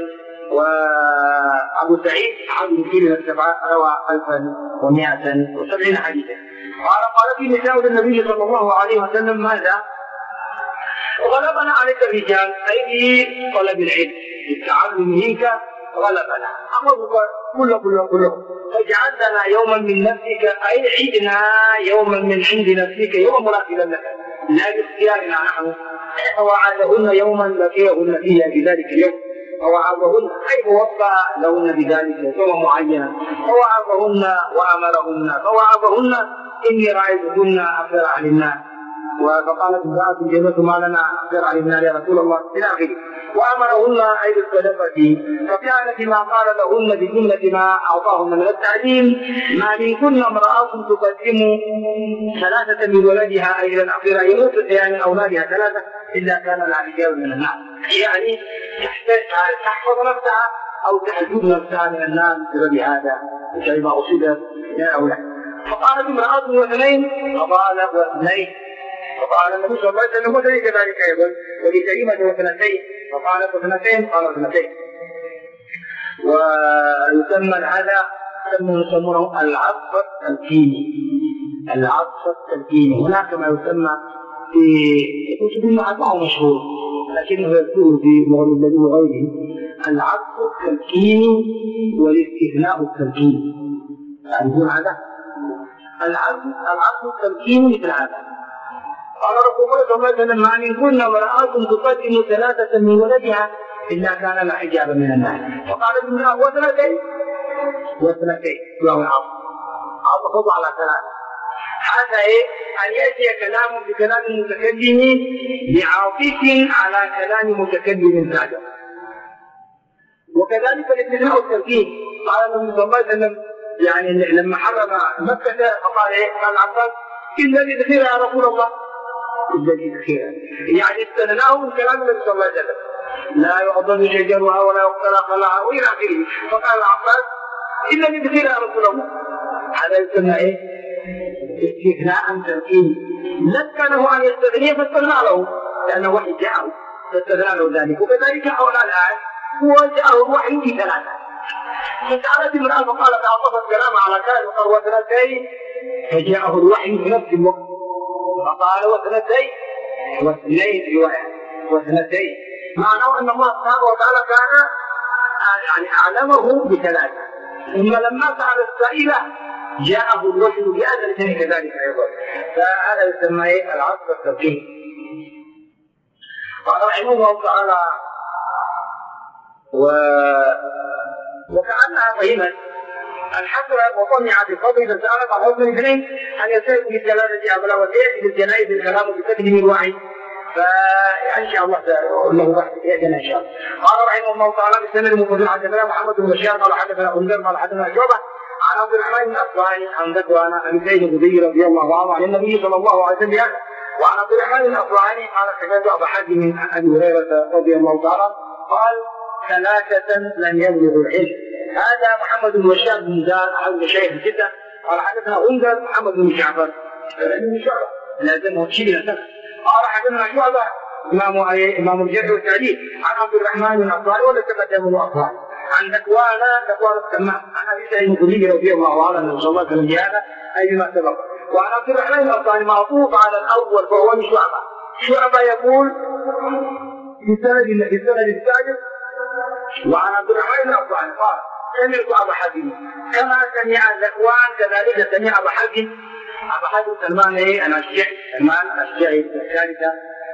وأبو سعيد عبد المكثرين السبعة روى 1170 حديثا. قال في نساء النبي صلى الله عليه وسلم ماذا؟ غلبنا عليك الرجال أي في طلب العلم التعلم منك غلبنا كله فاجعل لنا يوما من نفسك أي عدنا يوما من عند نفسك يوما مناسبا لك لا باختيارنا نحن فوعدهن يوما لقيهن فيها بذلك اليوم فوعظهن أي موفى لهن بذلك يوم معينا فوعظهن وأمرهن فوعظهن إني رأيتهن أكثر عن الناس فقالت امرأة جنة ما لنا أكثر عن النار يا رسول الله إلى آخره. وأمرهن أي بالصدقة فكانت ما قال لهن بجملة ما أعطاهن من التعليم ما منكن امرأة تقدم ثلاثة من ولدها إلى الأخيرة يموت يعني أولادها ثلاثة إلا كان لها رجال من النار يعني تحفظ نفسها أو تحجب نفسها من النار بسبب هذا بسبب ما أصيبت من الأولاد. فقالت امرأة واثنين فقال واثنين فقال النبي صلى الله عليه وسلم وذلك كذلك أيضا ولكلمة واثنتين فقالت واثنتين قال اثنتين. ويسمى هذا يسمونه العطف التلقيني. العطف التلقيني هناك ما يسمى في كتب المعطف مشهور لكنه يذكر في مغني الذي وغيره العطف التلقيني والاستثناء التلقيني. تعرفون هذا؟ العطف التلقيني مثل هذا. قال رسول الله صلى الله عليه وسلم ما منكن امرأة تقدم ثلاثة من ولدها إلا كان لا حجاب من النار. فقال ابن واثنتين وهو العطف عطف على ثلاثة. هذا أن يأتي كلام بكلام المتكلم بعاطف على كلام متكلم سابق. وكذلك الاستثناء التركيب قال النبي صلى الله عليه وسلم يعني لما حرم مكة فقال قال عباس إلا لدخيل يا رسول الله الذي دخيل يعني استثناه من كلام النبي صلى الله عليه وسلم لا يعضد شجرها ولا يقتل خلعها وإلى آخره. فقال العباس إلا لدخيل يا رسول الله. هذا يسمى استثناء تركيبي لكنه أن يستثني فاستثنى له لأنه وحي جاءه فاستثنى له ذلك. وكذلك حول الآن هو جاءه الوحي بثلاثة فسألت امرأة فقالت أعطفت كلام على كلام واثنتين فجاءه الوحي في نفس الوقت فقال واثنتين واثنين رواية واثنتين معناه أن الله سبحانه وتعالى كان يعني أعلمه بثلاثة ثم لما سأل السائلة جاءه الوحي بأن الاثنين كذلك أيضا. فهذا يسمى العطف التركيبي. قال رحمه الله تعالى وكأنها فهمت الحسرة وطمعت بفضل فسألت عن حكم الاثنين أن يسير بالثلاثة أبلا وسيأتي بالجنائز الكلام بتكلم الوحي فإن شاء الله له بحث يأتينا إن شاء الله. قال رحمه الله تعالى بالسند المفضل حدثنا محمد بن بشار قال حدثنا غندر قال حدثنا شعبة عن عبد الرحمن بن أصبهاني عن ذكوان عن سيد الخدري رضي الله عنه عن النبي صلى الله عليه وسلم وعن عبد الرحمن بن أصبهاني قال سمعت أبا حاتم من أبي هريرة رضي الله تعالى قال ثلاثة لم يبلغوا العلم. هذا محمد بن بشار بن زاد حول شيخ جدا قال حدثنا غندر محمد بن جعفر بن شعبة لازمه تشيل سنة قال حدثنا شعبة إمام الجرح والتعديل عن عبد الرحمن بن أصبهاني ولا تقدم له أصبهاني عن ذكوان السماء عن أبي سعيد الخدري رضي الله عنه النبي صلى الله عليه وسلم بهذا أي ما سبق. وعن عبد الرحمن بن أصبهاني معطوف على الأول فهو من شعبة يقول في السند السادس وعن عبد الرحمن بن أصبهاني قال سمعت أبا حاتم كما سمع ذكوان كذلك سمع أبا حاتم سلمان الأشجعي سلمان الأشجعي الثالثة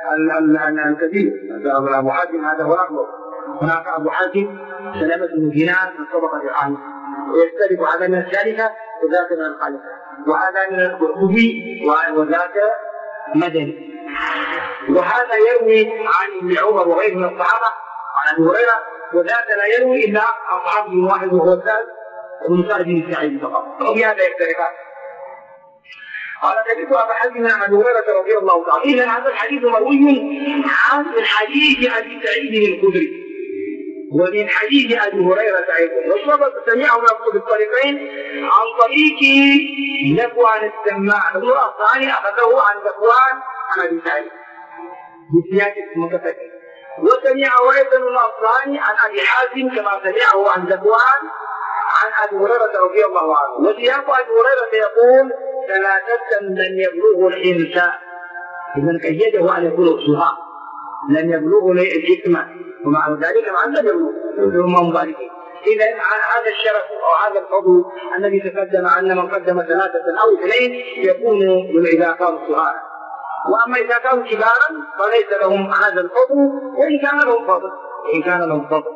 الكثير. أبو حاتم هذا هو الأكبر. هناك أبو حاتم سلمة بن دينار من الطبقة الثانية، ويختلف هذا من الثالثة وذاك من الخامسة، وهذا من القرطبي وذاك مدني. وهذا يروي عن ابن عمر وغيره من الصحابة عن أبي هريرة، وذاك لا يروي إلا عن صحابي واحد وهو الثالث ومن سعد بن سعيد فقط، وبهذا يختلفان. قال سمعت أبا حاتم عن أبي هريرة رضي الله تعالى. إذا هذا الحديث مروي عن حديث أبي سعيد الخدري ومن حديث أبي هريرة أيضا، وسبب سمعه من الطريقين عن طريق ذكوان السماع الثاني أخذه عن ذكوان عن أبي سعيد بسياق متفقين، وسمعه أيضا من الثاني عن أبي حاتم كما سمعه عن ذكوان عن أبي هريرة رضي الله عنه. وسياق أبي هريرة يقول ثلاثة لن يبلغوا الإنسان، إذن قيده أن يكون الصغار لن يبلغوا الحكمة، ومع ذلك مع لم يبلغوا مباركين. إذا هذا الشرف أو هذا الفضل الذي تقدم أن من قدم ثلاثة أو اثنين يكون إذا كانوا صغارا، وأما إذا كانوا كبارا فليس لهم هذا الفضل، وإن كان لهم فضل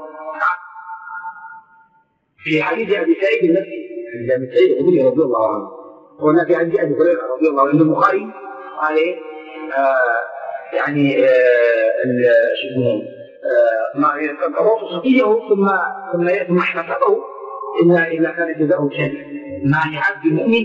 في حديث أبي سعيد النفسي عند أبي سعيد الخدري رضي الله عنه، وهنا في حديث أبي هريرة رضي الله عنه البخاري عليه يعني ما يتقرص صفيه ثم احتسبه إلا كان جزاؤه الجنة. ما لعبد المؤمن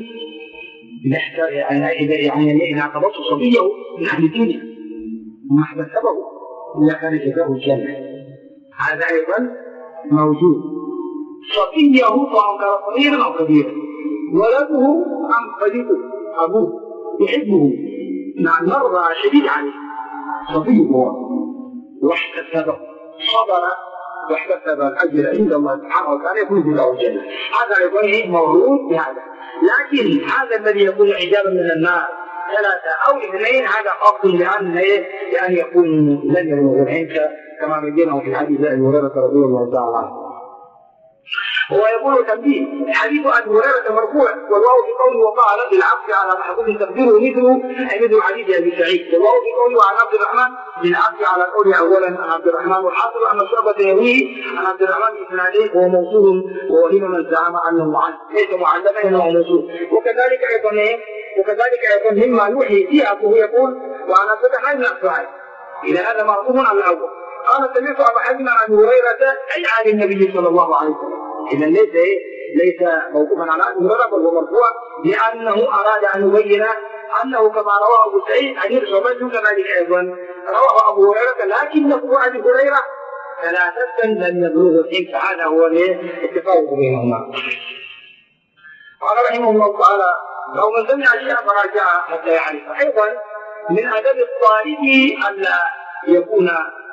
إذا قبضت صفيه من أهل الدنيا ثم احتسبه إلا كان جزاؤه الجنة. هذا أيضا موجود. صفيه فهو كان صغيرا أو كبيرا، ولده أم صديقه أبوه يحبه مع المرضى شديد عليه، صفيه هو واحتسبه صبر واحتسب الأجر عند الله سبحانه وتعالى يكون له الجنة. هذا أيضا موجود بهذا، لكن هذا الذي يكون حجابا من النار ثلاثة أو اثنين هذا خاص لأن يكون لن يبلغ العنك كما بينه في حديث أبي هريرة رضي الله تعالى عنه. هو يقول تنبيه حديث أبي هريرة مرفوع، والواو في قوله وقال بالعفو على محبوب تقديره مثل حديث أبي سعيد، والواو في قوله عن عبد الرحمن بالعفو على قوله أولا عن عبد الرحمن، والحاصل أن شعبة يرويه عن عبد الرحمن بإسناده وهو موصول، وهنا من زعم أنه ليس معلما إنه موصول. وكذلك أيضا مما يوحي فيه أبوه يقول وعن عبد الرحمن بن عفان، إلى هذا معروف عن الأول. قال سمعت أبا حاتم عن أبي هريرة أي عن النبي صلى الله عليه وسلم. إذا ليس موقوفا على أبي هريرة بل هو مرفوع، لأنه أراد أن يبين أنه كما رواه أبو سعيد عن رسول كذلك أيضا رواه أبو هريرة، لكنه عن أبي هريرة ثلاثة لم يبلغوا الحين، فهذا هو التفاوت بينهما. قال رحمه الله تعالى لو من سمع شيئا فراجع حتى يعرف. أيضا من أدب الطالب ألا يكون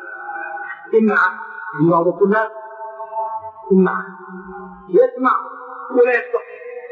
بعض الطلاب يسمع ولا يستطيع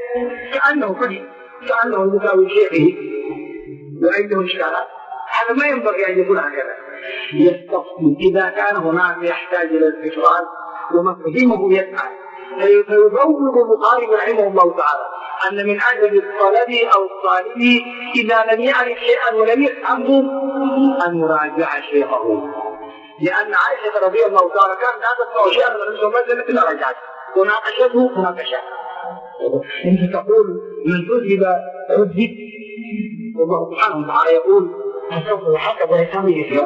كأنه يساوي شيخه وعنده إشكالات. هذا ما ينبغي أن يكون هكذا، يستفصل إذا كان هناك يحتاج إلى الاستفصال ومفهمه يسعى. فيبوب البخاري رحمه الله تعالى أن من أدب الطلب أو الطالب إذا لم يعرف شيئا ولم يفهمه أن يراجع شيخه، لأن عائشة رضي الله تعالى كانت لا تسمع شيئا من الرسول مثل إلا رجعت وناقشته مناقشة. أنت تقول من كذب عذب، والله سبحانه وتعالى يقول فسوف يحاسب ويسامي يسير.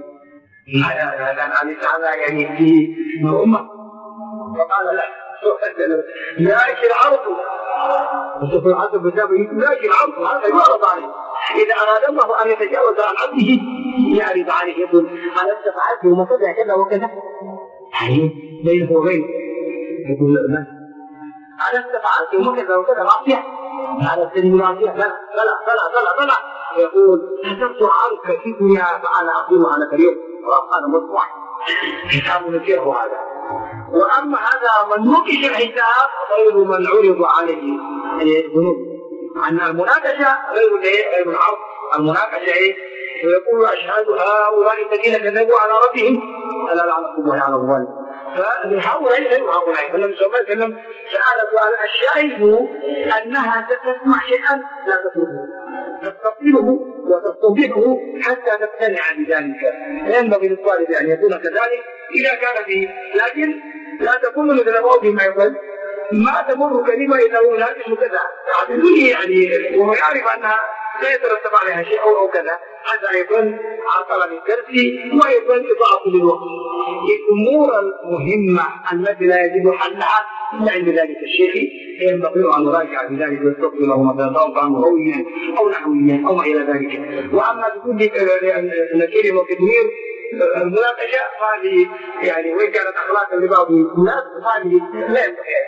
هذا يعني في أمة فقال لا يأتي العرض وسوف يحاسب ويسامي يأتي العرض، هذا يعرض عليه. إذا أراد الله أن يتجاوز عن عبده يعرض عليه يقول أنا استفعلت ومصدع كذا وكذا، يعني بينه وبينه يقول من أنا استفعلت وكذا وكذا معصية، هذا السلم معصية لا يقول كتبت عنك في الدنيا فأنا أقول عنك اليوم وأنا مطبوع حساب نسيره هذا. وأما هذا من نقش الحساب غير من عرض عليه الذنوب. أن المناقشة غير العرض، المناقشة ويقول أشهد هؤلاء الذين كذبوا على ربهم ألا لعنة الله على الظالم. فهؤلاء غير هؤلاء، فالنبي صلى الله عليه وسلم سألت عن الشاهد أنها ستسمع شيئا لا تفهمه تستطيله وتستوضحه حتى تقتنع بذلك. ينبغي للطالب ان يكون كذلك اذا كان فيه، لكن لا تكون مثل الأبواب فيما يقول ما تمر كلمه انه لا تشبه كذا يعني وهو يعرف انها لا يترتب عليها شيء او كذا، هذا ايضا عطل من درسي وايضا اضاعه للوقت. الامور المهمه التي لا يجب حلها الا عند ذلك الشيخ ينبغي ان نراجع بذلك ويستقبل له مثلا سواء لغويا او نحويا او ما الى ذلك. واما بكل نكير وتدمير المناقشه هذه يعني وان كانت اخلاقا لبعض الناس هذه لا ينبغي.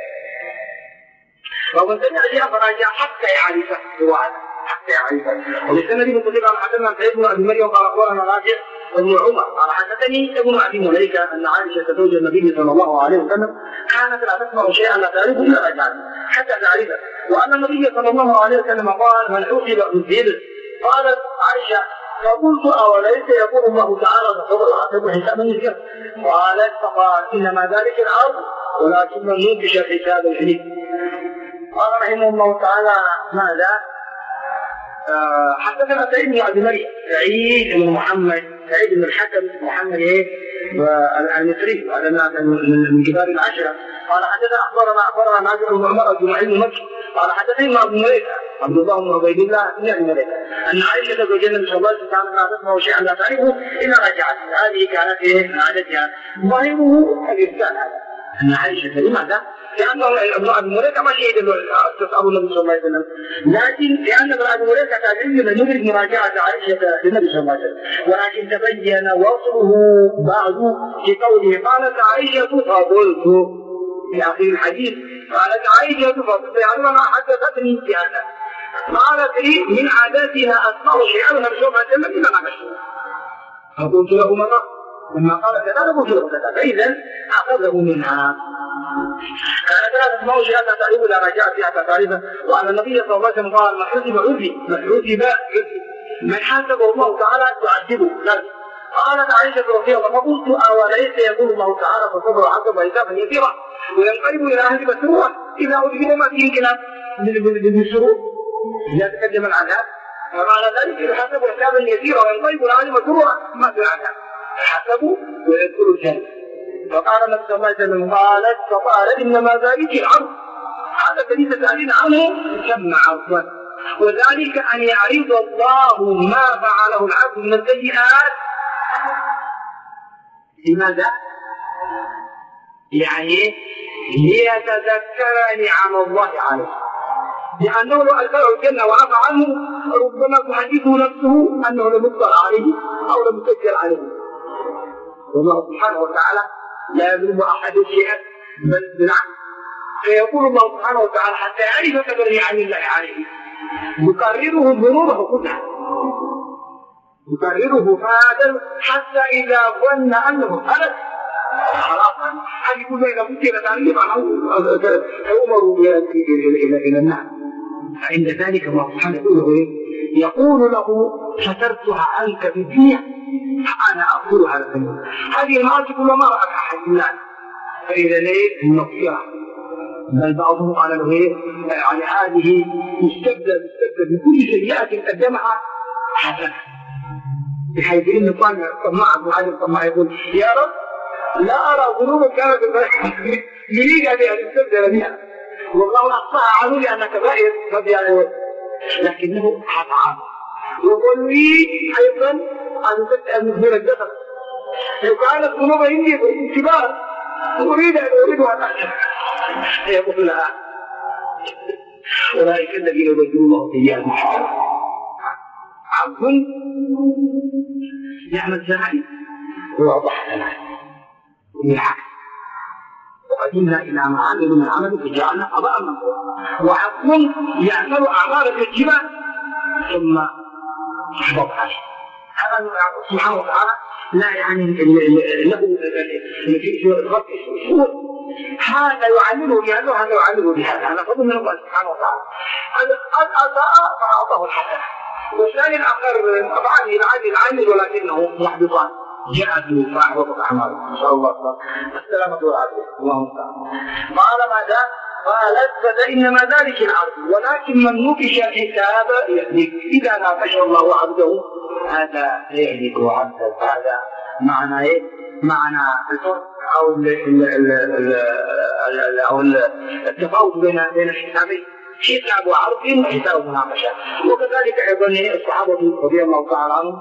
ومن سمع شيئا فراجع حتى يعرفه حتى يعرفه. وبالسند بن قتيبة قال حدثنا سعيد بن ابي مريم قال اخبرنا رافع بن عمر قال حدثني ابن ابي مليكه ان عائشه زوج النبي صلى الله عليه وسلم كانت لا تسمع شيئا لا تعرفه الا رجعت حتى تعرفه، وان النبي صلى الله عليه وسلم قال من حسب بالذل. قالت عائشه فقلت اوليس يقول الله تعالى فصبر حسابا يسيرا؟ قالت فقال انما ذلك الارض ولكن من نوقش حساب الحليم. قال رحمه الله تعالى ماذا؟ حدثنا سعيد بن عبد الملك سعيد بن محمد سعيد بن الحكم محمد المصري هذا من كبار العشره. قال حدثنا اخبرنا نافع بن عمر الجمعي بن مكي قال حدثني ابن مليكه عبد الله بن عبيد الله بن ابي مليكه ان عائشه زوج النبي صلى الله عليه وسلم كانت لا تسمع شيئا لا تعرفه الا رجعت. هذه كانت عادتها. ظاهره الارسال هذا ان عائشه لماذا؟ لأنه ابن أبي مليكة ما شهد أبو النبي صلى الله عليه وسلم، لكن لأن ابن أبي مليكة تعلم أن يدرك مراجعة عائشة للنبي صلى الله عليه وسلم، ولكن تبين وصله بعد في قوله قالت عائشة فقلت في آخر الحديث قالت عائشة فقلت يعني ما حدثتني بهذا. قالت لي من عاداتها أسمع شيئا من النبي صلى الله عليه وسلم إلا ما مشهور. فقلت له مرة لما قال كذا قلت له كذا، فإذا أخذه منها. كانت لا تسمع شيئا لا تعرفه الا رجعت فيها تعرفه. وان النبي صلى الله عليه وسلم قال من حسب عذبي من حاسبه الله تعالى يعذبه. قالت عائشه رضي الله عنها فقلت اوليس يقول الله تعالى فصبر وعذب حسابا يسيرا وينقلب الى اهل مسرورا اذا اذهب ما فيه كلام بالسرور اذا تقدم العذاب. فمعنى ذلك يحاسب حسابا يسيرا وينقلب الى اهل مسرورا ما في العذاب يحاسبوا ويدخلوا الجنه. فقال النبي صلى الله عليه وسلم قالت فقال انما ذلك العرض. هذا الذي تسالين عنه يسمى عرضا، وذلك ان يعرض الله ما فعله العبد من السيئات. لماذا؟ يعني ليتذكر نعم الله عليه، لانه لو ادخله الجنه وعفى عنه ربما تحدثه نفسه انه لم يطلع عليه او لم يسجل عليه. والله سبحانه وتعالى لا يظلم احد شيئا بل بالعكس. فيقول الله سبحانه وتعالى حتى يعرف قدر نعم الله عليه يكرره ذنوبه كلها، يكرره فهذا حتى اذا ظن انه هلك خلاص هذه كلها اذا كنت تعرف عنه يؤمر الى النار. فعند ذلك الله سبحانه يقول له سترتها عنك في الدنيا انا اغفرها لك. هذه المعاصي كلها ما راك احد الناس، فاذا ليه المغفره. بل بعضهم قال له يعني هذه مستبدل بكل سيئات قدمها حسنه، بحيث انه كان طماع يقول يا رب لا ارى ذنوبا كانت يريد ان يستبدل بها والله اخفاها عنه لان كبائر قد يعني، لكنه عفى عنه. وقل لي ايضا ان يخبر الجسد لو كانت ذنوب عندي كبار اريد ان تحسن يقول لها اولئك الذين يبدل الله سيئات عبد يعمل زمان ويوضح لنا بالعكس وقدمنا الى ما عملوا من عمل فجعلنا اباء منصورا. وعبد يعمل اعمال في الجبال ثم يحبط عليه. هذا سبحانه وتعالى لا يعني له في الرب اسمه هذا يعلمه بهذا وهذا يعلمه بهذا. هذا فضل من الله سبحانه وتعالى. الأداء فأعطاه الحسنة، والثاني الآخر العامل ولكنه محبطان جاءت به فأحبطت أعماله. إن شاء الله السلامة والعافية. اللهم تعالى قال ماذا؟ قالت فإنما ذلك العرض، ولكن من نقش الحساب يهلك، إذا ناقش الله عبده هذا يهلك عبده. هذا معنى إيه؟ معنى الفرق أو التفاوت بين الحسابين، حساب عرض وحساب مناقشة. وكذلك أيضا الصحابة رضي الله تعالى عنهم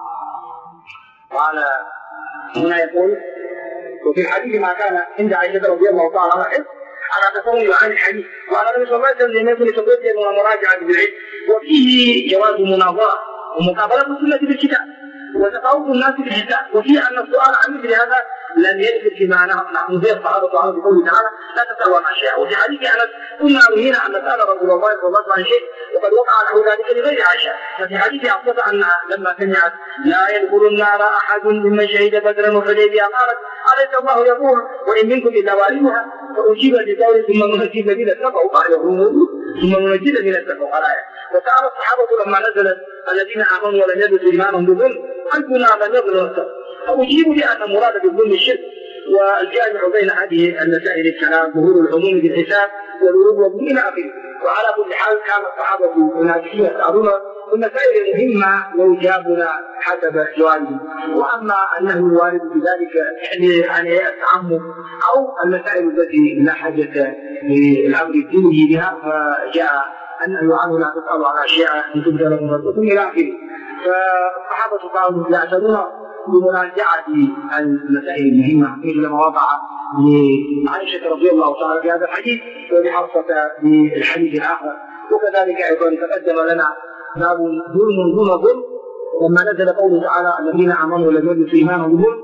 قال هنا يقول وفي الحديث ما كان عند عائشة رضي الله تعالى عنها على تصور عن الحديث، وعلى النبي صلى الله عليه وسلم لم يكن يتقدم ومراجعة بالعلم، وفيه جواز مناظرة ومقابلة السنة بالكتاب وتفاوت الناس بالحساب، وفيه أن السؤال عن مثل هذا لم يدخل فيما نحن به الصحابة عنه بقوله تعالى لا تسألوا عن أشياء. وفي حديث أنس كنا نهينا أن نسأل رسول الله صلى الله عليه وسلم عن شيء وقد وقع له ذلك لغير عائشة. ففي حديث حفصة أن لما سمعت لا يدخل النار أحد ممن شهد بدرا وحديبية قالت أليس الله يقول وإن منكم إلا واردها، فأجيب بقول ثم ننجي الذين اتقوا قال ثم ننجي الذين اتقوا الآية. وسأل الصحابة لما نزلت الذين آمنوا ولم يلبسوا إيمانهم بظلم أنتنا لم يظلموا، فأجيب بأن مراد بالظلم الشرك، والجامع بين هذه المسائل الكلام ظهور العموم بالحساب والورود إلى آخره. وعلى كل حال كان الصحابة منافسين يسألون المسائل المهمة ويجابنا حسب جوابهم، وأما أنه الوارد بذلك يعني التعمق أو المسائل التي لا حاجة للأمر الديني بها فجاء أن يعانوا لا تسألوا عن أشياء تبدأ لهم رسولكم إلى آخره. فالصحابة كانوا يعتنون بمراجعة المسائل المهمة مثل ما وضع لعائشة رضي الله تعالى في هذا الحديث ولحفصة في الحديث الآخر. وكذلك أيضا تقدم لنا باب ظلم دون ظلم لما نزل قوله تعالى الذين آمنوا ولم يلبسوا إيمانهم بظلم،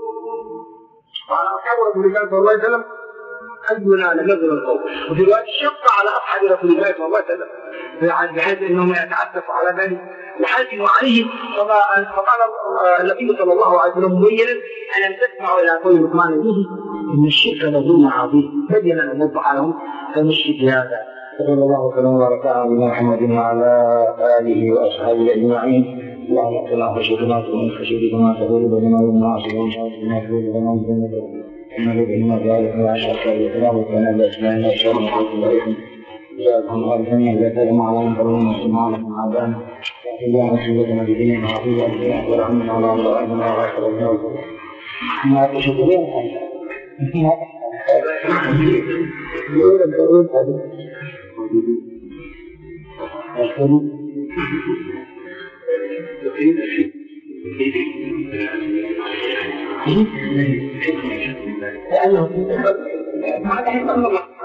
وعلى أصحاب رسول الله صلى الله عليه وسلم أينا لم يظلم القول. وفي رواية شق على أصحاب رسول الله صلى الله عليه وسلم بحيث أنهم يتعسفوا على ذلك وحزنوا عليه. فقال النبي صلى الله عليه وسلم مبينا ألم تسمعوا إلى قول لقمان به إن الشرك لظلم عظيم، بين أن نوضح لهم فنشرك هذا. صلى الله وسلم وبارك على محمد وعلى آله وأصحابه أجمعين. اللهم صل على سيدنا وسلم تقول بيننا وبين معاصي ومشاهدنا في بيننا وبين إنه بإنما ذلك وعشاء الإسلام وكان الإسلام يشعر من حيث العلم جاءكم غالبا يتكلم على أنفرهم وسمعنا من عبان إلا رسولتنا بدين وحفيظ الدين ورحمنا على أمرائنا وغير الناس ما تشكرين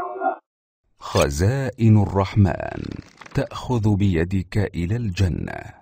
خزائن الرحمن تأخذ بيدك إلى الجنة.